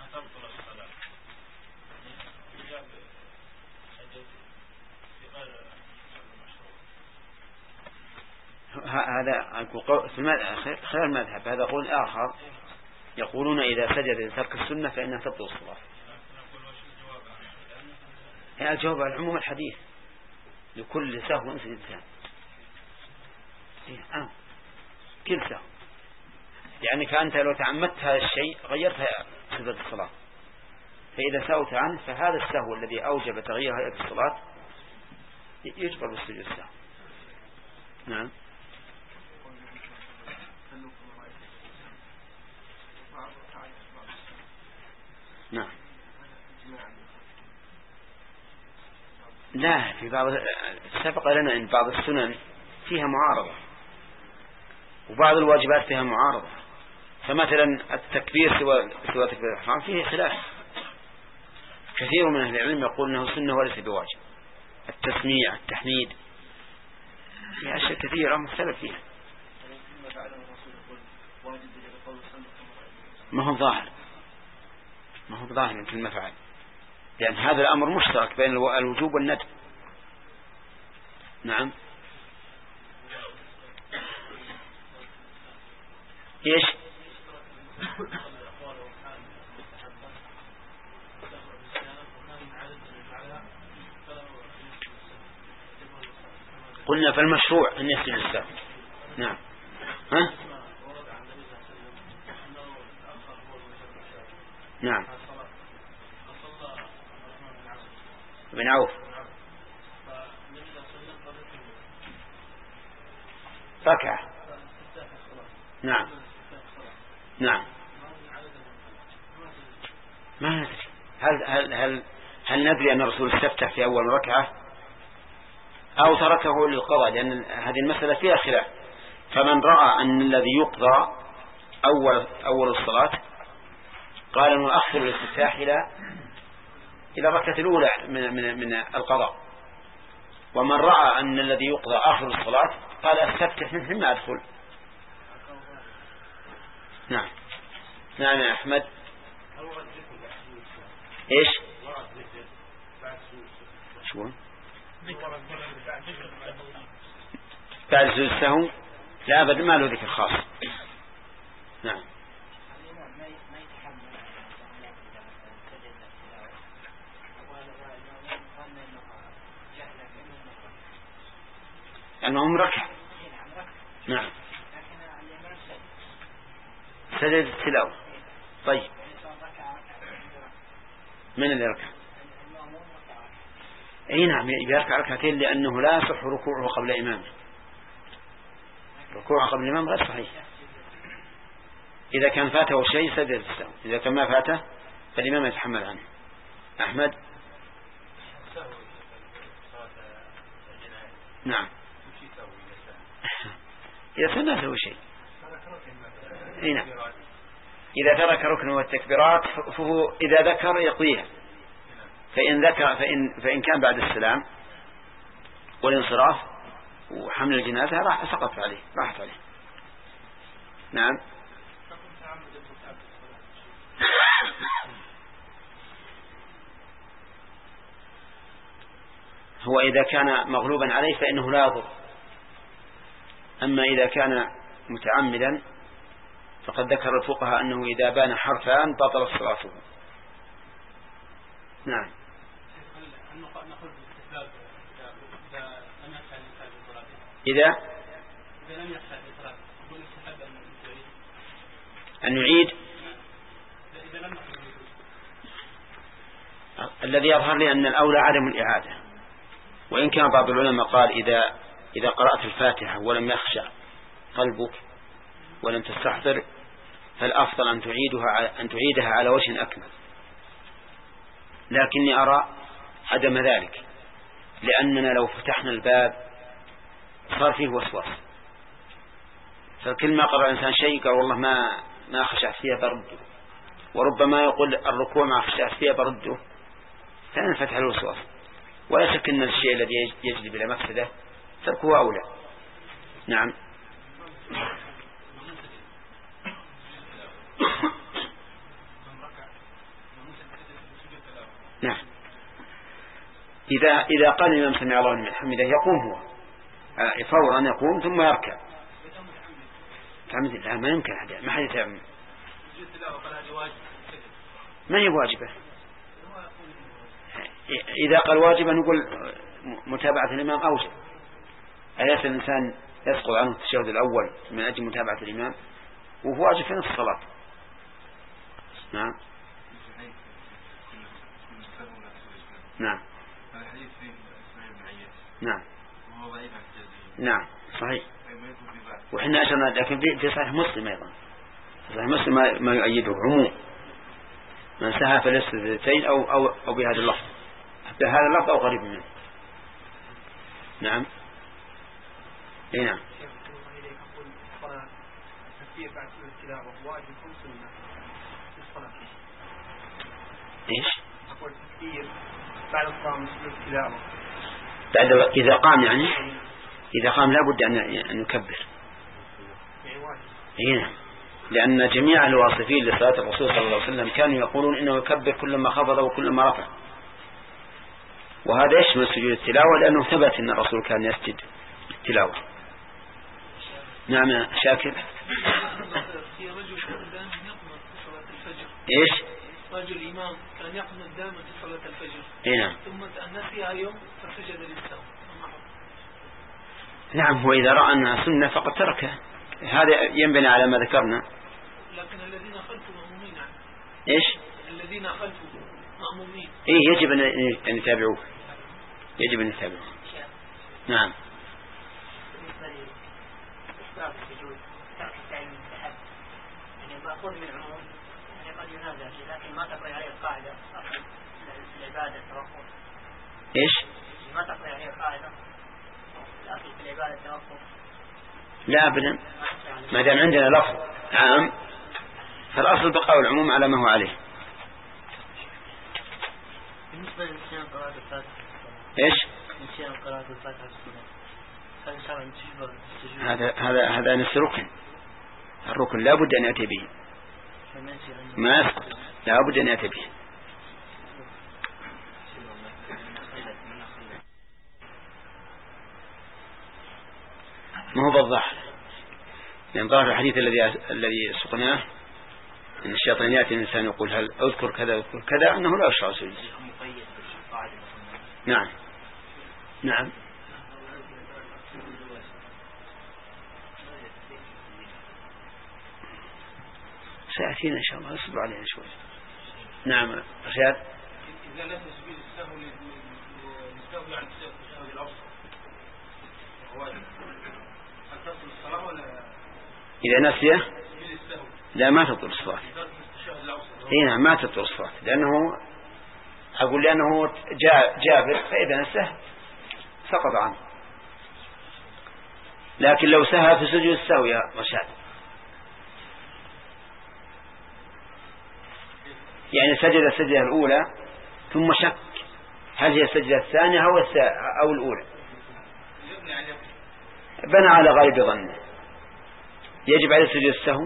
S2: هذا في خلال المذهب هذا قول آخر، يقولون إذا سجد ترك السنة فإنها تبطل الصلاة. يعني الجواب على العموم الحديث لكل سهو إنسان آه. كل سهو، يعني كأنت لو تعمدت هذا الشيء غيرت صفة الصلاة، فإذا سهوت عنه فهذا السهو الذي أوجب تغيير هيئة الصلاة يجبر بالسجود السهو. نعم نعم لا، في بعض سبق لنا أن بعض السنن فيها معارضة وبعض الواجبات فيها معارضة، فمثلا التكبير سوى سوى تكبير الإحرام فيه خلاف، كثير من أهل العلم يقول أنه سنة وليس بواجب. التسميع التحميد في أشياء كثيرة مختلف فيها، ما هو ظاهر ما هو ظاهر من كل ما فعل، لأن هذا الأمر مشترك بين الوجوب والندب. نعم إيش قلنا فالمشروع أن يسجد السهو. نعم ها نعم بن عوف ركعة. نعم نعم ما ندري هل هل هل هل ندري أن الرسول استفتح في أول ركعة أو تركه للقضاء، لأن هذه المسألة فيها خلاف. فمن رأى أن الذي يقضى أول أول الصلاة قال نؤخر الاستفتاح إلى إلى الركعة الأولى من من من القضاء، ومن رأى أن الذي يقضى آخر الصلاة قال استفتح من ثم أدخل. نعم نعم يا أحمد إيش شو بعد سجود السهو؟ لا أبدا ما له ذكر خاص. نعم أنهم ركع. نعم سجد التلاوة. طيب من اللي يركع؟ اي نعم يركع ركعتين، لأنه لا يصح ركوعه قبل إمامه. ركوعه قبل الإمام غير صحيح. إذا كان فاته شيء سجد السهو، إذا كان ما فاته فالإمام يتحمل عنه. أحمد نعم إذا سنة يسوي شيء. اي نعم إذا ترك ركن والتكبيرات فهو إذا ذكر يقضيها، فإن ذكر فإن فإن كان بعد السلام والانصراف وحمل الجنازة راح سقط عليه راحت عليه. نعم. هو إذا كان مغلوبا عليه فإنه لا يضر، أما إذا كان متعمدا فقد ذكر الفقهاء أنه إذا بان حرفان بطل صلاته. نعم. إذا أن يعيد الذي يظهر لي أن الأولى عدم الإعادة، وإن كان بعض العلماء قال إذا إذا قرأت الفاتحة ولم يخشع قلبك ولم تستحضر فالأفضل أن تعيدها أن تعيدها على وجه أكمل، لكني أرى عدم ذلك، لأننا لو فتحنا الباب صار فيه وسواس، فكل ما قرأ الإنسان شيء قال والله ما ما خشعت فيها برده، وربما يقول الركوع ما خشعت فيها برده، فانفتح الوسواس. ولا شك أن الشيء الذي يجلب إلى مفسدة تركه أولى. نعم. نعم. إذا إذا قال الإمام سمع الله لمن حمده يقوم هو فورا يقوم ثم يركع. تعمد الله ما يمكن هذا ما حد يتعمد. ما هي واجبة. إذا قال واجبا نقول متابعة الإمام أوجب. أليس الإنسان يسقط عنه التشهد الأول من أجل متابعة الإمام وهو واجب في نصف الصلاة. نعم. نعم. نعم. نعم صحيح. وحنا أشرنا لكن في صحيح مسلم أيضا صحيح مسلم ما يؤيده عموم من سهى فلسفتين أو أو أو بهذا اللفظ بهذا اللفظ أو قريب منه. نعم. إيه نعم. إيش؟
S3: أقول تكبير بعد القام التلاوة.
S2: بعد إذا قام يعني إذا قام لا بد أن أن يكبر. إيه نعم. لأن جميع الواصفين لصلاة الرسول صلى الله عليه وسلم كانوا يقولون إنه يكبر كلما خفض وكلما رفع، وهذا يشمل سجود التلاوة لأنه ثبت أن الرسول كان يسجد التلاوة. نعم شاكر. إيش؟
S13: رجل إمام كان يقنط دائما في صلاة الفجر.
S2: إيه نعم.
S13: ثم نسيها يوم فسجد للسهو.
S2: نعم. هو إذا رأى أنها سنة فقد تركها، هذا ينبني على ما ذكرنا.
S13: لكن الذين خلفوا مأمومين عنه.
S2: إيش؟
S13: الذين خلفوا مأمومين.
S2: إيه يجب أن يتابعوه، يجب أن يتابعوه. نعم.
S6: بالنسبة لإسباب السجود ترك التعليم المستحب يعني مأخوذ من العموم يعني قد ينازع لكن ما تقضي عليه القاعدة أصل العبادة التوقف.
S2: إيش؟
S6: ما تقضي عليه القاعدة الأصل في العبادة التوقف.
S2: لا أبدا، ما دام عندنا لفظ عام فالأصل بقاء العموم على ما هو عليه.
S6: بالنسبة لنسيان قراءة الفاتحة.
S2: إيش؟
S6: نسيان قراءة الفاتحة السنة. هل شرعا تجبر السجود؟
S2: هذا هذا هذا نفس الركن. الركن لا بد أن يأتي به. ما لا بد أن يأتي به. ما هو بالظاهر، لأن ظاهر الحديث الذي الذي سقناه أن الشيطان يأتي الإنسان يقول هل أذكر كذا أذكر كذا أنه لا يشرع سجود. نعم. نعم. سيأتينا إن شاء الله اصبر علينا شوي. نعم رشاد.
S13: إذا لم يسجد السهو للسهو عن التشهد الأوسط هل تصل الصلاة ولا؟
S2: إذا نسيه لا ما تطول الصلاة. هنا ما تطول الصلاة لأنه أقول لأنه جابر فإذا نسيه سقط عنه، لكن لو سهى في سجود السهو يا رشاد يعني سجد السجدة الأولى ثم شك هل هي السجدة الثانية أو أو الأولى بنى على غالب ظنه يجب عليه سجود السهو،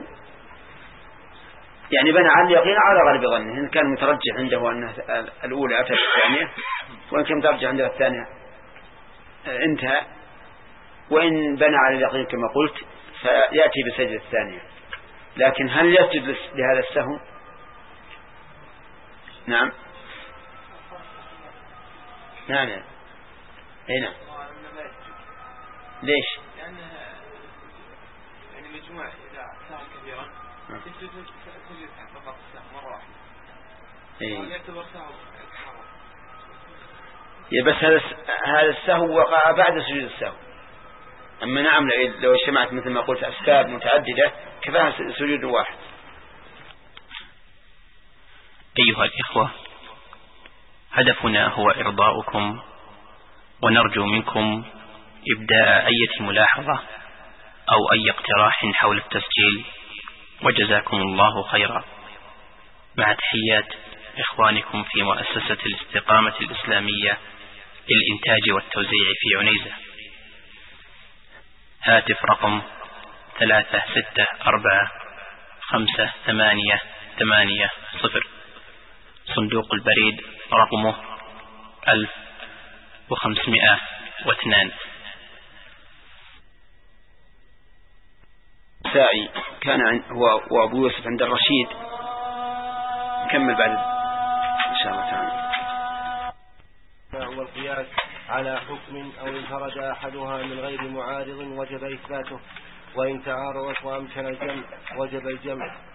S2: يعني بنى على اليقين على غالب ظنه، إن كان مترجح عنده أن الأولى أتت الثانية، وإن كان مترجح عنده الثانية انتهى، وإن بنى على اليقين كما قلت فيأتي بسجد الثانية. لكن هل يسجد لهذا السهو؟ نعم نعم اي نعم. ليش؟
S14: لأن يعني مجموعة إذا سهل كثيرا يسجد سجد فقط مرة واحدة.
S2: إيه.
S14: يعتبر سهو التحرك.
S2: بس هذا هذا السهو وقع بعد سجود السهو. أما نعم لو اجتمعت مثل ما قلت أسباب متعددة كفاها سجود واحد.
S1: أيها الإخوة، هدفنا هو إرضاؤكم، ونرجو منكم إبداء أي ملاحظة أو أي اقتراح حول التسجيل، وجزاكم الله خيرا. مع تحيات إخوانكم في مؤسسة الاستقامة الإسلامية للإنتاج والتوزيع في عنيزة. هاتف رقم ثلاثة ستة أربعة خمسة ثمانية ثمانية صفر. صندوق البريد رقمه ألف وخمسمائة واثنان.
S2: ساعي كان هو وأبو يوسف عند الرشيد. نكمل بعد إن شاء الله تعالى.
S15: والقياس على حكم أو انفرد أحدها من غير معارض وجب إثباته، وإن تعارضت وأمكن الجمع وجب الجمع.